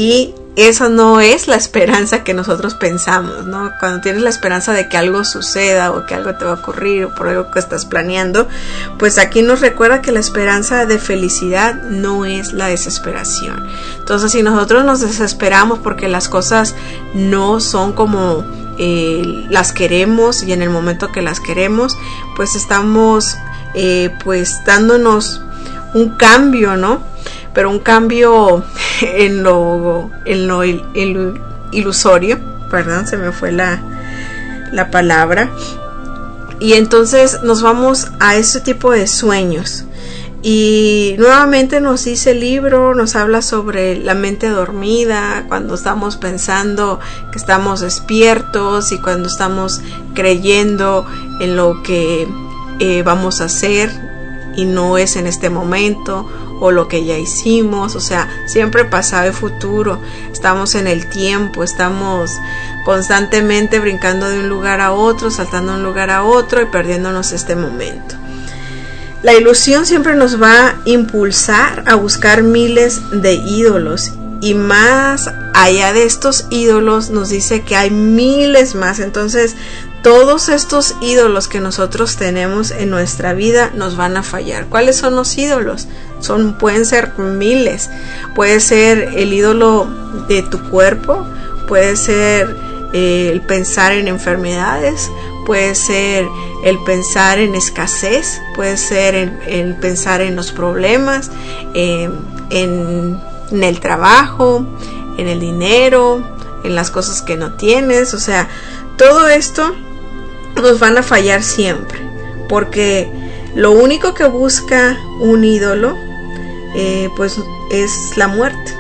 esa no es la esperanza que nosotros pensamos, ¿no? Cuando tienes la esperanza de que algo suceda o que algo te va a ocurrir o por algo que estás planeando, pues aquí nos recuerda que la esperanza de felicidad no es la desesperación. Entonces, si nosotros nos desesperamos porque las cosas no son como eh, las queremos y en el momento que las queremos, pues estamos eh, pues dándonos un cambio, ¿no? Pero un cambio en lo, en lo il, il, ilusorio, perdón, se me fue la, la palabra, y entonces nos vamos a ese tipo de sueños. Y nuevamente nos dice el libro, nos habla sobre la mente dormida, cuando estamos pensando que estamos despiertos y cuando estamos creyendo en lo que eh, vamos a hacer y no es en este momento, o lo que ya hicimos, o sea, siempre pasado y futuro, estamos en el tiempo, estamos constantemente brincando de un lugar a otro, saltando de un lugar a otro y perdiéndonos este momento. La ilusión siempre nos va a impulsar a buscar miles de ídolos, y más allá de estos ídolos nos dice que hay miles más. Entonces todos estos ídolos que nosotros tenemos en nuestra vida nos van a fallar. ¿Cuáles son los ídolos? Son, pueden ser miles. Puede ser el ídolo de tu cuerpo, puede ser eh, el pensar en enfermedades, puede ser el pensar en escasez, puede ser el, el pensar en los problemas, eh, en, en el trabajo, en el dinero, en las cosas que no tienes. O sea, todo esto nos van a fallar siempre, porque lo único que busca un ídolo eh, pues es la muerte,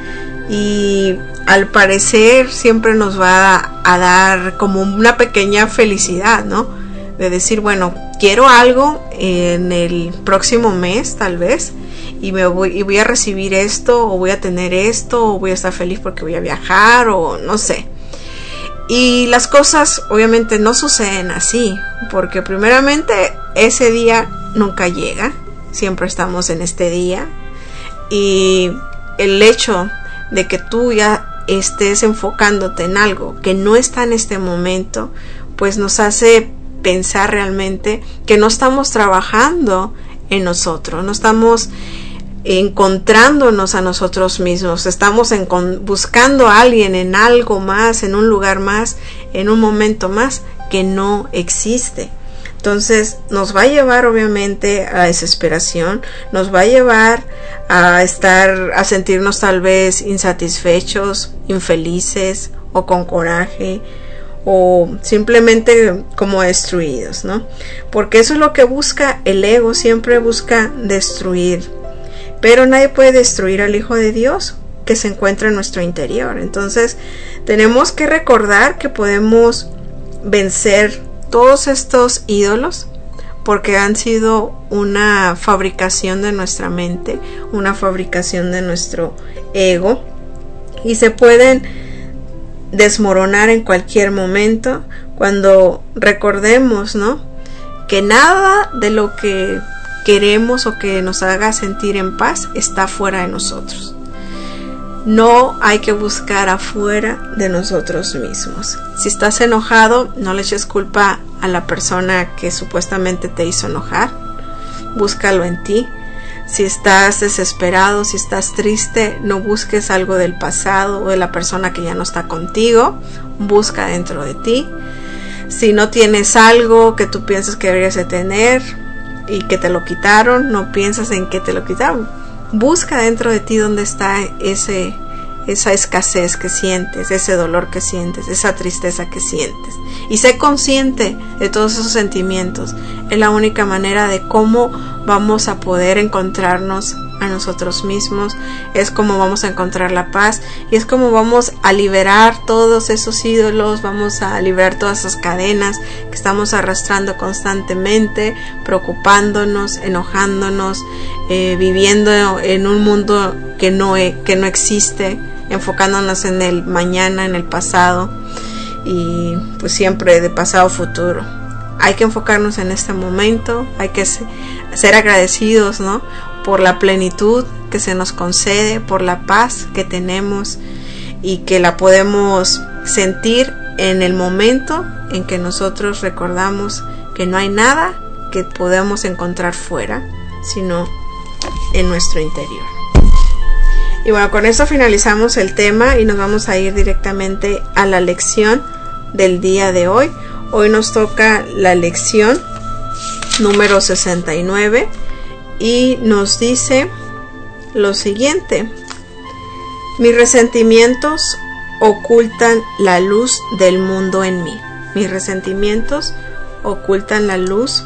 y al parecer siempre nos va a, a dar como una pequeña felicidad, ¿no? De decir, bueno, quiero algo en el próximo mes tal vez, y me voy, y voy a recibir esto, o voy a tener esto, o voy a estar feliz porque voy a viajar, o no sé. Y las cosas obviamente no suceden así, porque primeramente ese día nunca llega, siempre estamos en este día, y el hecho de que tú ya estés enfocándote en algo que no está en este momento, pues nos hace pensar realmente que no estamos trabajando en nosotros, no estamos encontrándonos a nosotros mismos, estamos en, buscando a alguien en algo más, en un lugar más, en un momento más que no existe. Entonces nos va a llevar obviamente a desesperación, nos va a llevar a estar, a sentirnos tal vez insatisfechos, infelices o con coraje, o simplemente como destruidos, ¿no? Porque eso es lo que busca el ego, siempre busca destruir. Pero nadie puede destruir al Hijo de Dios que se encuentra en nuestro interior. Entonces tenemos que recordar que podemos vencer todos estos ídolos, porque han sido una fabricación de nuestra mente, una fabricación de nuestro ego, y se pueden desmoronar en cualquier momento cuando recordemos, ¿no?, que nada de lo que queremos o que nos haga sentir en paz está fuera de nosotros. No hay que buscar afuera de nosotros mismos. Si estás enojado, no le eches culpa a la persona que supuestamente te hizo enojar. Búscalo en ti. Si estás desesperado, si estás triste, no busques algo del pasado o de la persona que ya no está contigo. Busca dentro de ti. Si no tienes algo que tú piensas que deberías de tener y que te lo quitaron, no piensas en que te lo quitaron. Busca dentro de ti dónde está ese, esa escasez que sientes, ese dolor que sientes, esa tristeza que sientes. Y sé consciente de todos esos sentimientos. Es la única manera de cómo vamos a poder encontrarnos a nosotros mismos, es como vamos a encontrar la paz, y es como vamos a liberar todos esos ídolos, vamos a liberar todas esas cadenas que estamos arrastrando constantemente, preocupándonos, enojándonos, eh, viviendo en un mundo que no, que no existe, enfocándonos en el mañana, en el pasado, y pues siempre de pasado a futuro. Hay que enfocarnos en este momento, hay que ser agradecidos, ¿no?, por la plenitud que se nos concede, por la paz que tenemos, y que la podemos sentir en el momento en que nosotros recordamos que no hay nada que podamos encontrar fuera, sino en nuestro interior. Y bueno, con esto finalizamos el tema y nos vamos a ir directamente a la lección del día de hoy. Hoy nos toca la lección número sesenta y nueve y nos dice lo siguiente: mis resentimientos ocultan la luz del mundo en mí. Mis resentimientos ocultan la luz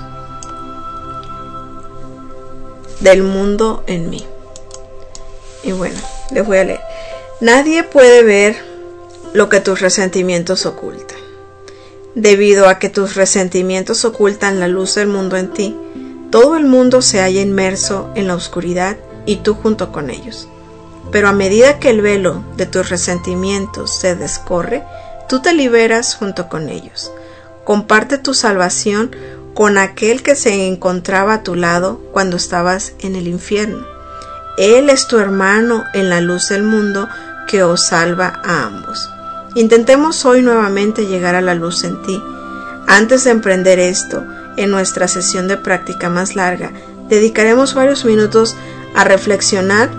del mundo en mí. Y bueno, les voy a leer. Nadie puede ver lo que tus resentimientos ocultan. Debido a que tus resentimientos ocultan la luz del mundo en ti, todo el mundo se halla inmerso en la oscuridad y tú junto con ellos. Pero a medida que el velo de tus resentimientos se descorre, tú te liberas junto con ellos. Comparte tu salvación con aquel que se encontraba a tu lado cuando estabas en el infierno. Él es tu hermano en la luz del mundo que os salva a ambos. Intentemos hoy nuevamente llegar a la luz en ti. Antes de emprender esto, en nuestra sesión de práctica más larga, dedicaremos varios minutos a reflexionar,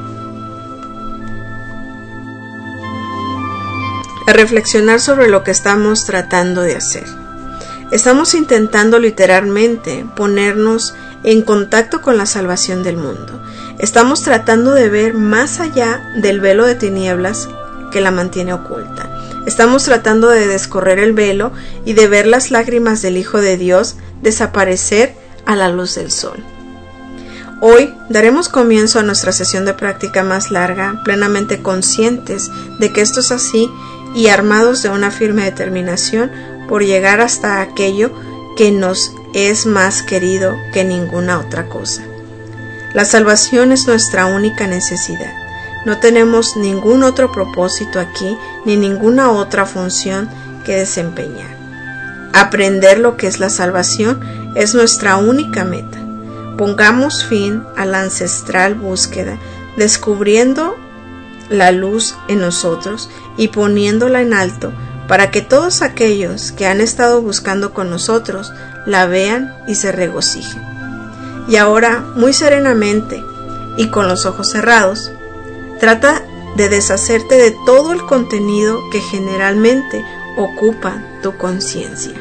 a reflexionar sobre lo que estamos tratando de hacer. Estamos intentando literalmente ponernos en contacto con la salvación del mundo. Estamos tratando de ver más allá del velo de tinieblas que la mantiene oculta. Estamos tratando de descorrer el velo y de ver las lágrimas del Hijo de Dios desaparecer a la luz del sol. Hoy daremos comienzo a nuestra sesión de práctica más larga, plenamente conscientes de que esto es así y armados de una firme determinación por llegar hasta aquello que nos es más querido que ninguna otra cosa. La salvación es nuestra única necesidad. No tenemos ningún otro propósito aquí, ni ninguna otra función que desempeñar. Aprender lo que es la salvación es nuestra única meta. Pongamos fin a la ancestral búsqueda, descubriendo la luz en nosotros y poniéndola en alto para que todos aquellos que han estado buscando con nosotros la vean y se regocijen. Y ahora, muy serenamente y con los ojos cerrados, trata de deshacerte de todo el contenido que generalmente ocupa tu conciencia.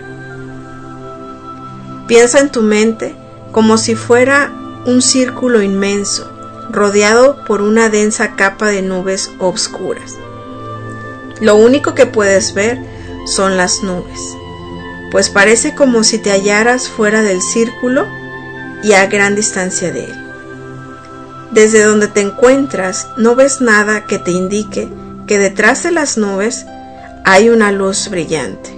Piensa en tu mente como si fuera un círculo inmenso, rodeado por una densa capa de nubes obscuras. Lo único que puedes ver son las nubes, pues parece como si te hallaras fuera del círculo y a gran distancia de él. Desde donde te encuentras no ves nada que te indique que detrás de las nubes hay una luz brillante.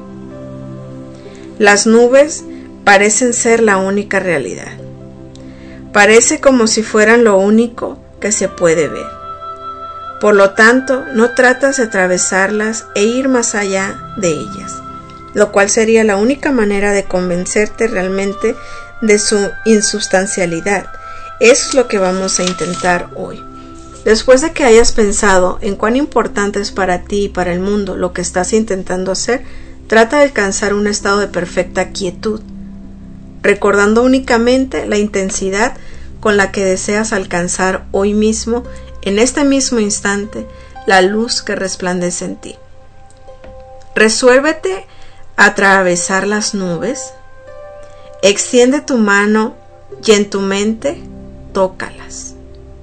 Las nubes parecen ser la única realidad. Parece como si fueran lo único que se puede ver. Por lo tanto, no tratas de atravesarlas e ir más allá de ellas, lo cual sería la única manera de convencerte realmente de su insubstancialidad. Eso es lo que vamos a intentar hoy. Después de que hayas pensado en cuán importante es para ti y para el mundo lo que estás intentando hacer, trata de alcanzar un estado de perfecta quietud, recordando únicamente la intensidad con la que deseas alcanzar hoy mismo, en este mismo instante, la luz que resplandece en ti. Resuélvete a atravesar las nubes, extiende tu mano y en tu mente tócalas.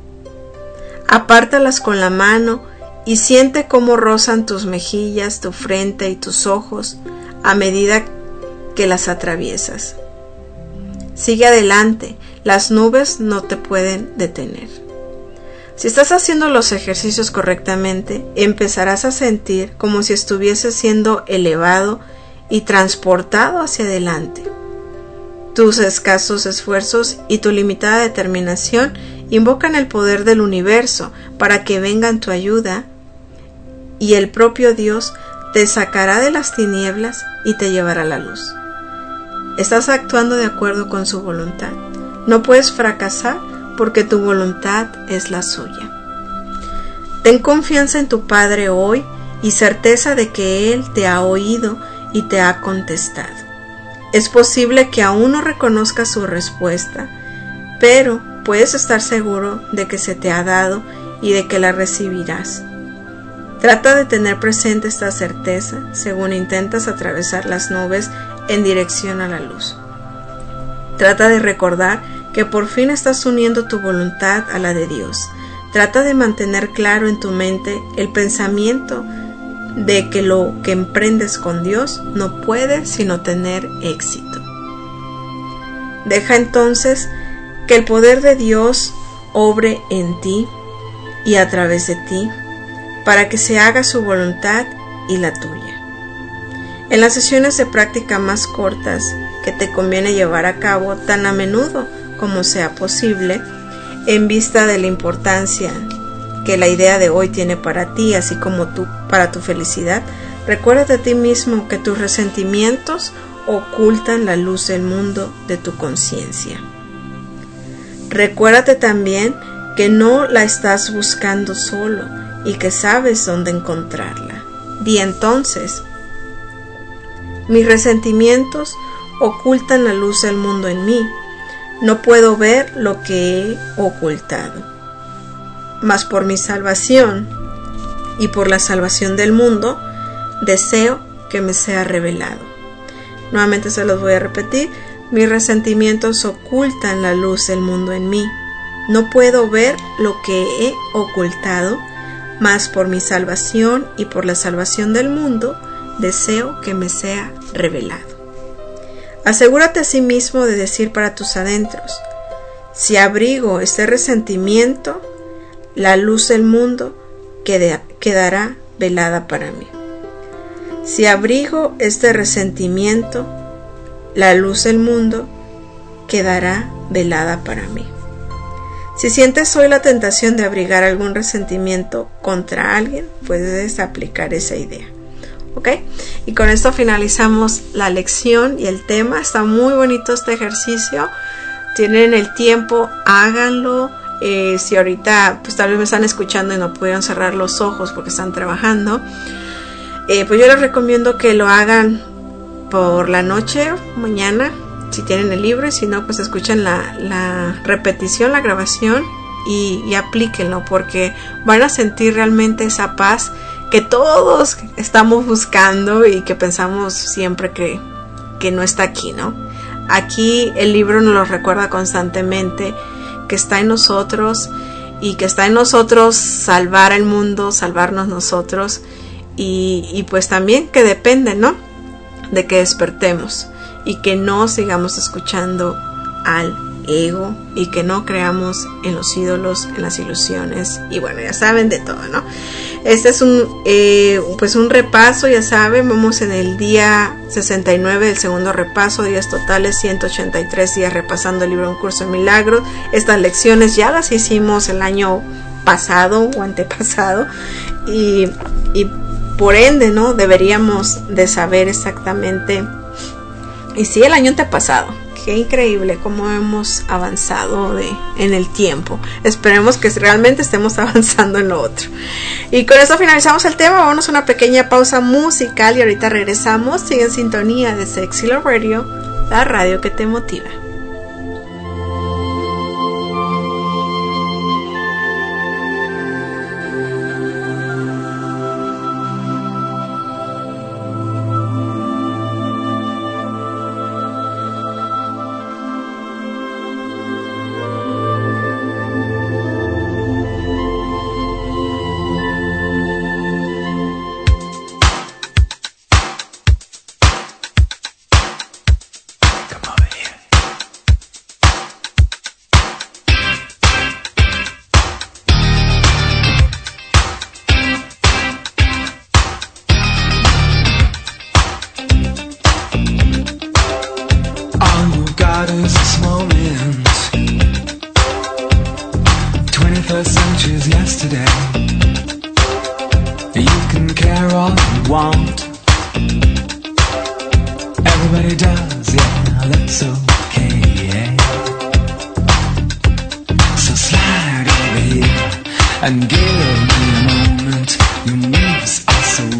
Apártalas con la mano y siente cómo rozan tus mejillas, tu frente y tus ojos a medida que las atraviesas. Sigue adelante, las nubes no te pueden detener. Si estás haciendo los ejercicios correctamente, empezarás a sentir como si estuvieses siendo elevado y transportado hacia adelante. Tus escasos esfuerzos y tu limitada determinación invocan el poder del universo para que venga en tu ayuda, y el propio Dios te sacará de las tinieblas y te llevará a la luz. Estás actuando de acuerdo con su voluntad. No puedes fracasar porque tu voluntad es la suya. Ten confianza en tu Padre hoy y certeza de que Él te ha oído y te ha contestado. Es posible que aún no reconozcas su respuesta, pero puedes estar seguro de que se te ha dado y de que la recibirás. Trata de tener presente esta certeza según intentas atravesar las nubes en dirección a la luz. Trata de recordar que por fin estás uniendo tu voluntad a la de Dios. Trata de mantener claro en tu mente el pensamiento de que lo que emprendes con Dios no puede sino tener éxito. Deja entonces que el poder de Dios obre en ti y a través de ti para que se haga su voluntad y la tuya. En las sesiones de práctica más cortas que te conviene llevar a cabo tan a menudo como sea posible, en vista de la importancia que la idea de hoy tiene para ti, así como tú para tu felicidad, recuérdate a ti mismo que tus resentimientos ocultan la luz del mundo de tu conciencia. Recuérdate también que no la estás buscando solo y que sabes dónde encontrarla. Di entonces: mis resentimientos ocultan la luz del mundo en mí. No puedo ver lo que he ocultado. Mas por mi salvación y por la salvación del mundo, deseo que me sea revelado. Nuevamente se los voy a repetir. Mis resentimientos ocultan la luz del mundo en mí. No puedo ver lo que he ocultado, mas por mi salvación y por la salvación del mundo, deseo que me sea revelado. Asegúrate a sí mismo de decir para tus adentros: si abrigo este resentimiento, la luz del mundo quedará velada para mí. Si abrigo este resentimiento, la luz del mundo quedará velada para mí. Si sientes hoy la tentación de abrigar algún resentimiento contra alguien, puedes aplicar esa idea. ¿Ok? Y con esto finalizamos la lección y el tema. Está muy bonito este ejercicio. Tienen el tiempo, háganlo. Eh, si ahorita pues tal vez me están escuchando y no pudieron cerrar los ojos porque están trabajando, eh, pues yo les recomiendo que lo hagan por la noche, mañana, si tienen el libro, y si no, pues escuchen la, la repetición, la grabación y, y aplíquenlo, porque van a sentir realmente esa paz que todos estamos buscando y que pensamos siempre que, que no está aquí, ¿no? Aquí el libro nos lo recuerda constantemente, que está en nosotros y que está en nosotros salvar al mundo, salvarnos nosotros, y, y pues también que depende, ¿no?, de que despertemos y que no sigamos escuchando al ego y que no creamos en los ídolos, en las ilusiones, y bueno, ya saben de todo, ¿no? Este es un eh, pues un repaso, ya saben, vamos en el día sesenta y nueve del segundo repaso, días totales ciento ochenta y tres días repasando el libro Un Curso en Milagros. Estas lecciones ya las hicimos el año pasado o antepasado y, y por ende, ¿no?, deberíamos de saber exactamente, y sí, el año antepasado. Qué increíble cómo hemos avanzado de, en el tiempo. Esperemos que realmente estemos avanzando en lo otro. Y con eso finalizamos el tema. Vámonos a una pequeña pausa musical y ahorita regresamos. Sigue en sintonía de Sexy Love Radio, la radio que te motiva. And give me a moment. Your moves are so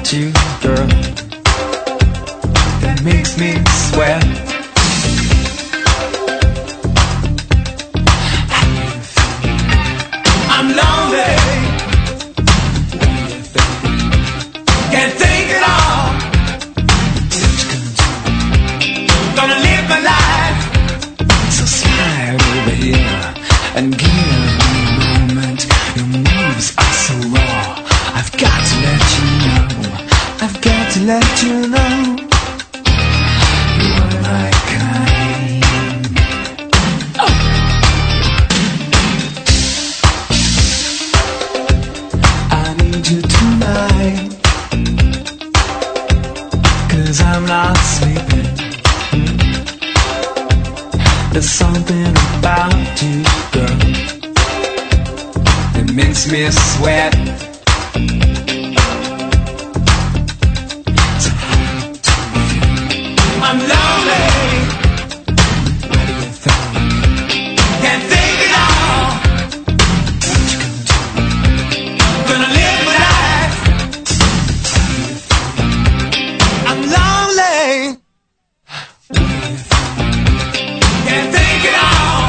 about you, girl, that makes me sweat. I'm lonely, can't think at all. Gonna live my life, so slide over here and give me a moment. Your moves are so raw, I've got to let you know, I've got to let you know, you're my kind. Oh. I need you tonight, 'cause I'm not sleeping. There's something about you, girl, that makes me sweat. I'm lonely, can't think it all. Gonna live my life. I'm lonely, can't think it all.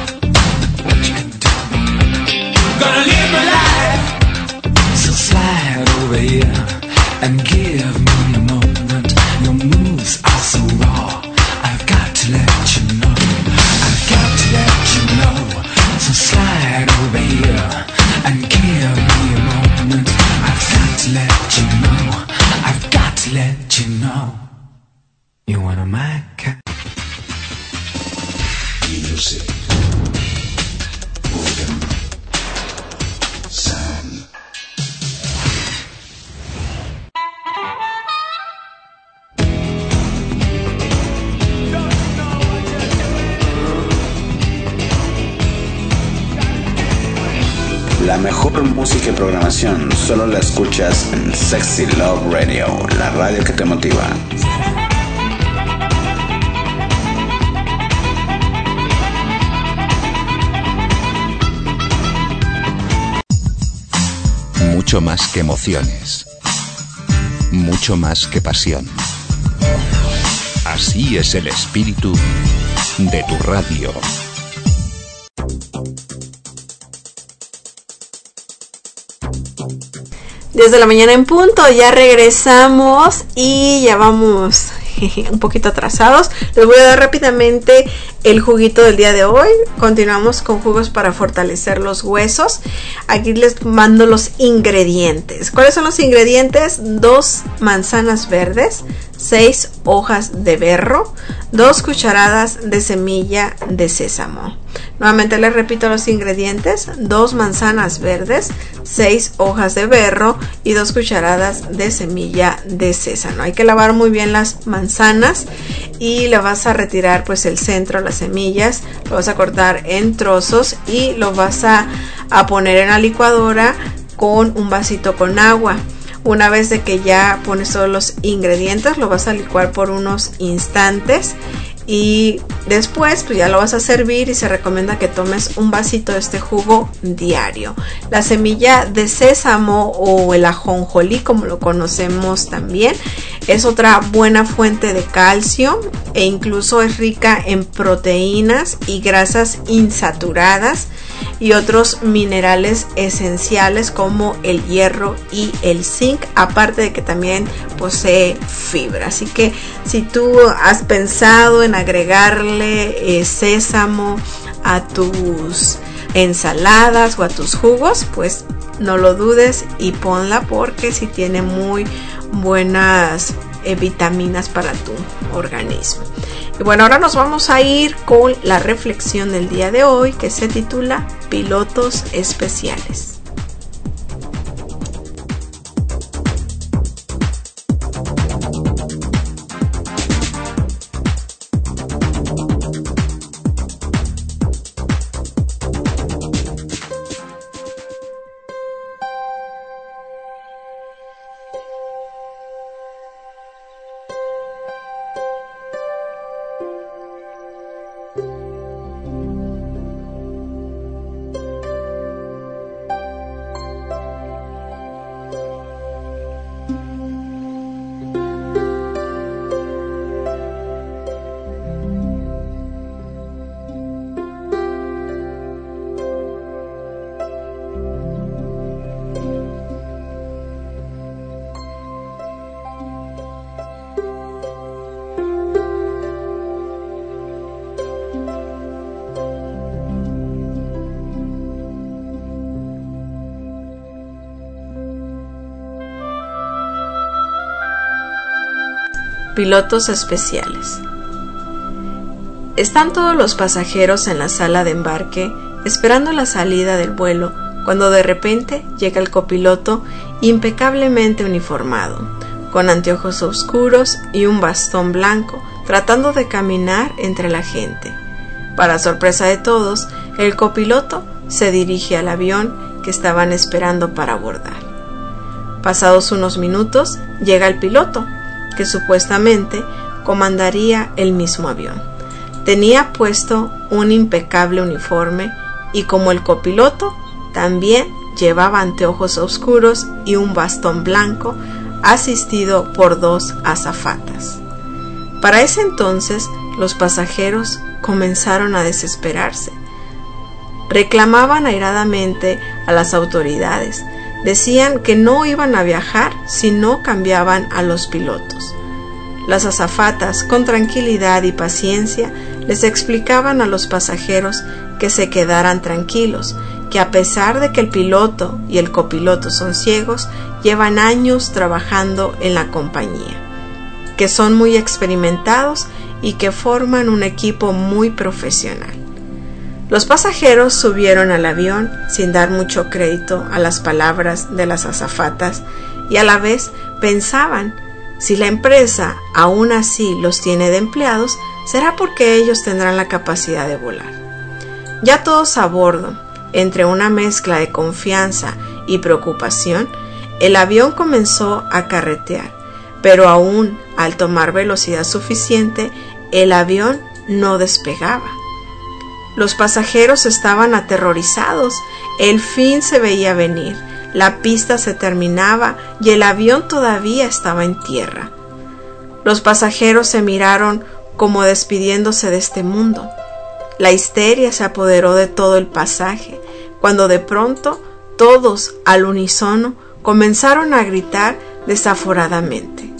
Gonna live my life. So slide over here and give me a moment. Your moves are so raw, I've got to let you know, I've got to let you know. So slide over here and give me a moment. I've got to let you know, I've got to let you know, you're one of my kind. Music, organ, sound. La mejor música y programación solo la escuchas en Sexy Love Radio, la radio que te motiva. Mucho más que emociones, mucho más que pasión. Así es el espíritu de tu radio. Desde la mañana en punto, ya regresamos y ya vamos un poquito atrasados. Les voy a dar rápidamente el juguito del día de hoy. Continuamos con jugos para fortalecer los huesos. Aquí les mando los ingredientes. ¿Cuáles son los ingredientes? Dos manzanas verdes, seis hojas de berro, dos cucharadas de semilla de sésamo. Nuevamente les repito los ingredientes: dos manzanas verdes, seis hojas de berro y dos cucharadas de semilla de sésamo. Hay que lavar muy bien las manzanas y le vas a retirar pues el centro, las semillas, lo vas a cortar en trozos y lo vas a, a poner en la licuadora con un vasito con agua. Una vez de que ya pones todos los ingredientes, lo vas a licuar por unos instantes y después pues ya lo vas a servir y se recomienda que tomes un vasito de este jugo diario. La semilla de sésamo o el ajonjolí, como lo conocemos también, es otra buena fuente de calcio e incluso es rica en proteínas y grasas insaturadas y otros minerales esenciales como el hierro y el zinc, aparte de que también posee fibra. Así que si tú has pensado en agregarle eh, sésamo a tus ensaladas o a tus jugos, pues no lo dudes y ponla, porque sí tiene muy buenas eh, vitaminas para tu organismo. Y bueno, ahora nos vamos a ir con la reflexión del día de hoy, que se titula Pilotos Especiales. Pilotos especiales. Están todos los pasajeros en la sala de embarque esperando la salida del vuelo cuando de repente llega el copiloto impecablemente uniformado, con anteojos oscuros y un bastón blanco, tratando de caminar entre la gente. Para sorpresa de todos, el copiloto se dirige al avión que estaban esperando para abordar. Pasados unos minutos, llega el piloto, que supuestamente comandaría el mismo avión. Tenía puesto un impecable uniforme y, como el copiloto, también llevaba anteojos oscuros y un bastón blanco, asistido por dos azafatas. Para ese entonces, los pasajeros comenzaron a desesperarse. Reclamaban airadamente a las autoridades. Decían que no iban a viajar si no cambiaban a los pilotos. Las azafatas, con tranquilidad y paciencia, les explicaban a los pasajeros que se quedaran tranquilos, que a pesar de que el piloto y el copiloto son ciegos, llevan años trabajando en la compañía, que son muy experimentados y que forman un equipo muy profesional. Los pasajeros subieron al avión sin dar mucho crédito a las palabras de las azafatas y a la vez pensaban: si la empresa aún así los tiene de empleados, será porque ellos tendrán la capacidad de volar. Ya todos a bordo, entre una mezcla de confianza y preocupación, el avión comenzó a carretear, pero aún al tomar velocidad suficiente, el avión no despegaba. Los pasajeros estaban aterrorizados. El fin se veía venir. La pista se terminaba y el avión todavía estaba en tierra. Los pasajeros se miraron como despidiéndose de este mundo. La histeria se apoderó de todo el pasaje, cuando de pronto todos al unísono comenzaron a gritar desaforadamente.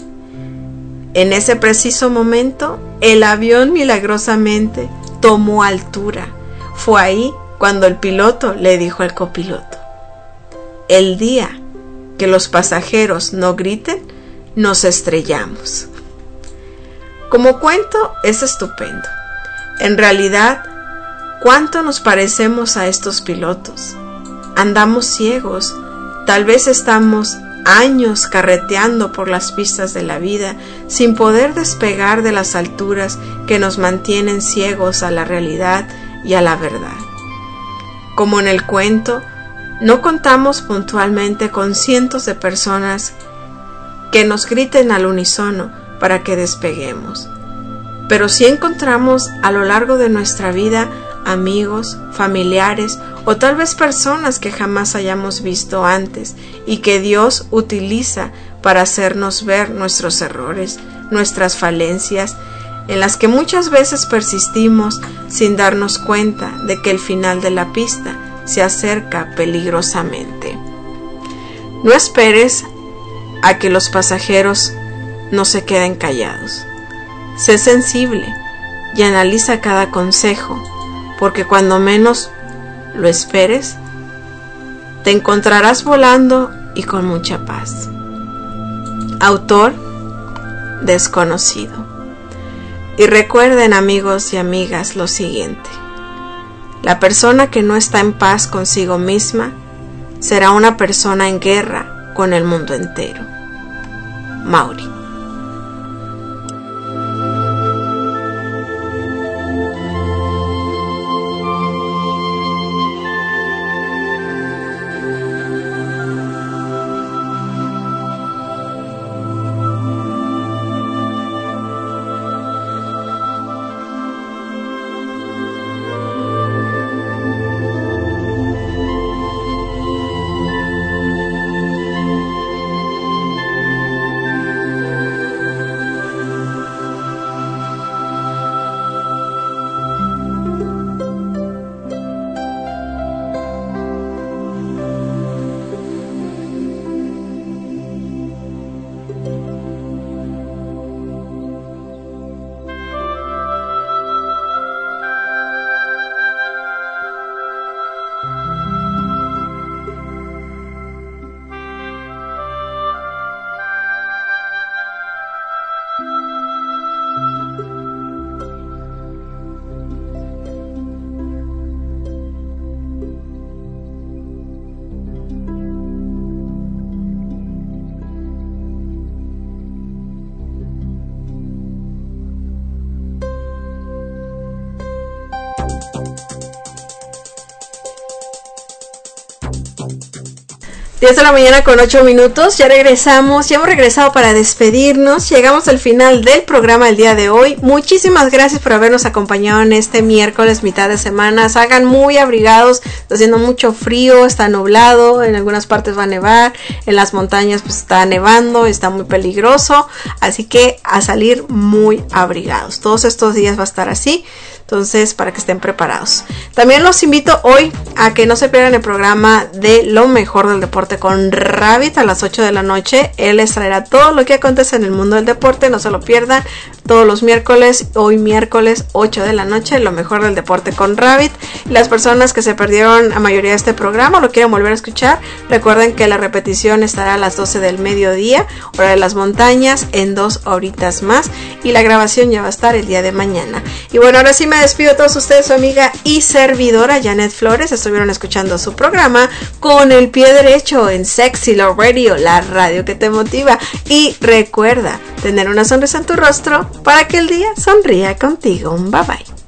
En ese preciso momento, el avión milagrosamente tomó altura. Fue ahí cuando el piloto le dijo al copiloto: el día que los pasajeros no griten, nos estrellamos. Como cuento es estupendo. En realidad, ¿cuánto nos parecemos a estos pilotos? Andamos ciegos, tal vez estamos años carreteando por las pistas de la vida sin poder despegar de las alturas que nos mantienen ciegos a la realidad y a la verdad. Como en el cuento, no contamos puntualmente con cientos de personas que nos griten al unísono para que despeguemos, pero sí encontramos a lo largo de nuestra vida amigos, familiares o tal vez personas que jamás hayamos visto antes y que Dios utiliza para hacernos ver nuestros errores, nuestras falencias, en las que muchas veces persistimos sin darnos cuenta de que el final de la pista se acerca peligrosamente. No esperes a que los pasajeros no se queden callados. Sé sensible y analiza cada consejo, porque cuando menos lo esperes, te encontrarás volando y con mucha paz. Autor desconocido. Y recuerden, amigos y amigas, lo siguiente: la persona que no está en paz consigo misma será una persona en guerra con el mundo entero. Mauri. diez de la mañana con ocho minutos, ya regresamos, ya hemos regresado para despedirnos, llegamos al final del programa el día de hoy. Muchísimas gracias por habernos acompañado en este miércoles, mitad de semana. Salgan muy abrigados, está haciendo mucho frío, está nublado, en algunas partes va a nevar, en las montañas pues está nevando, está muy peligroso, así que a salir muy abrigados. Todos estos días va a estar así. Entonces, para que estén preparados. También los invito hoy a que no se pierdan el programa de Lo Mejor del Deporte con Rabbit a las ocho de la noche. Él les traerá todo lo que acontece en el mundo del deporte. No se lo pierdan. Todos los miércoles, hoy miércoles ocho de la noche, Lo Mejor del Deporte con Rabbit. Las personas que se perdieron la mayoría de este programa, lo quieren volver a escuchar, recuerden que la repetición estará a las doce del mediodía, hora de las montañas, en dos horitas más. Y la grabación ya va a estar el día de mañana. Y bueno, ahora sí me despido de todos ustedes, su amiga y servidora Janet Flores. Estuvieron escuchando su programa Con el Pie Derecho en Sexy Love Radio, la radio que te motiva. Y recuerda tener una sonrisa en tu rostro para que el día sonría contigo. Bye bye.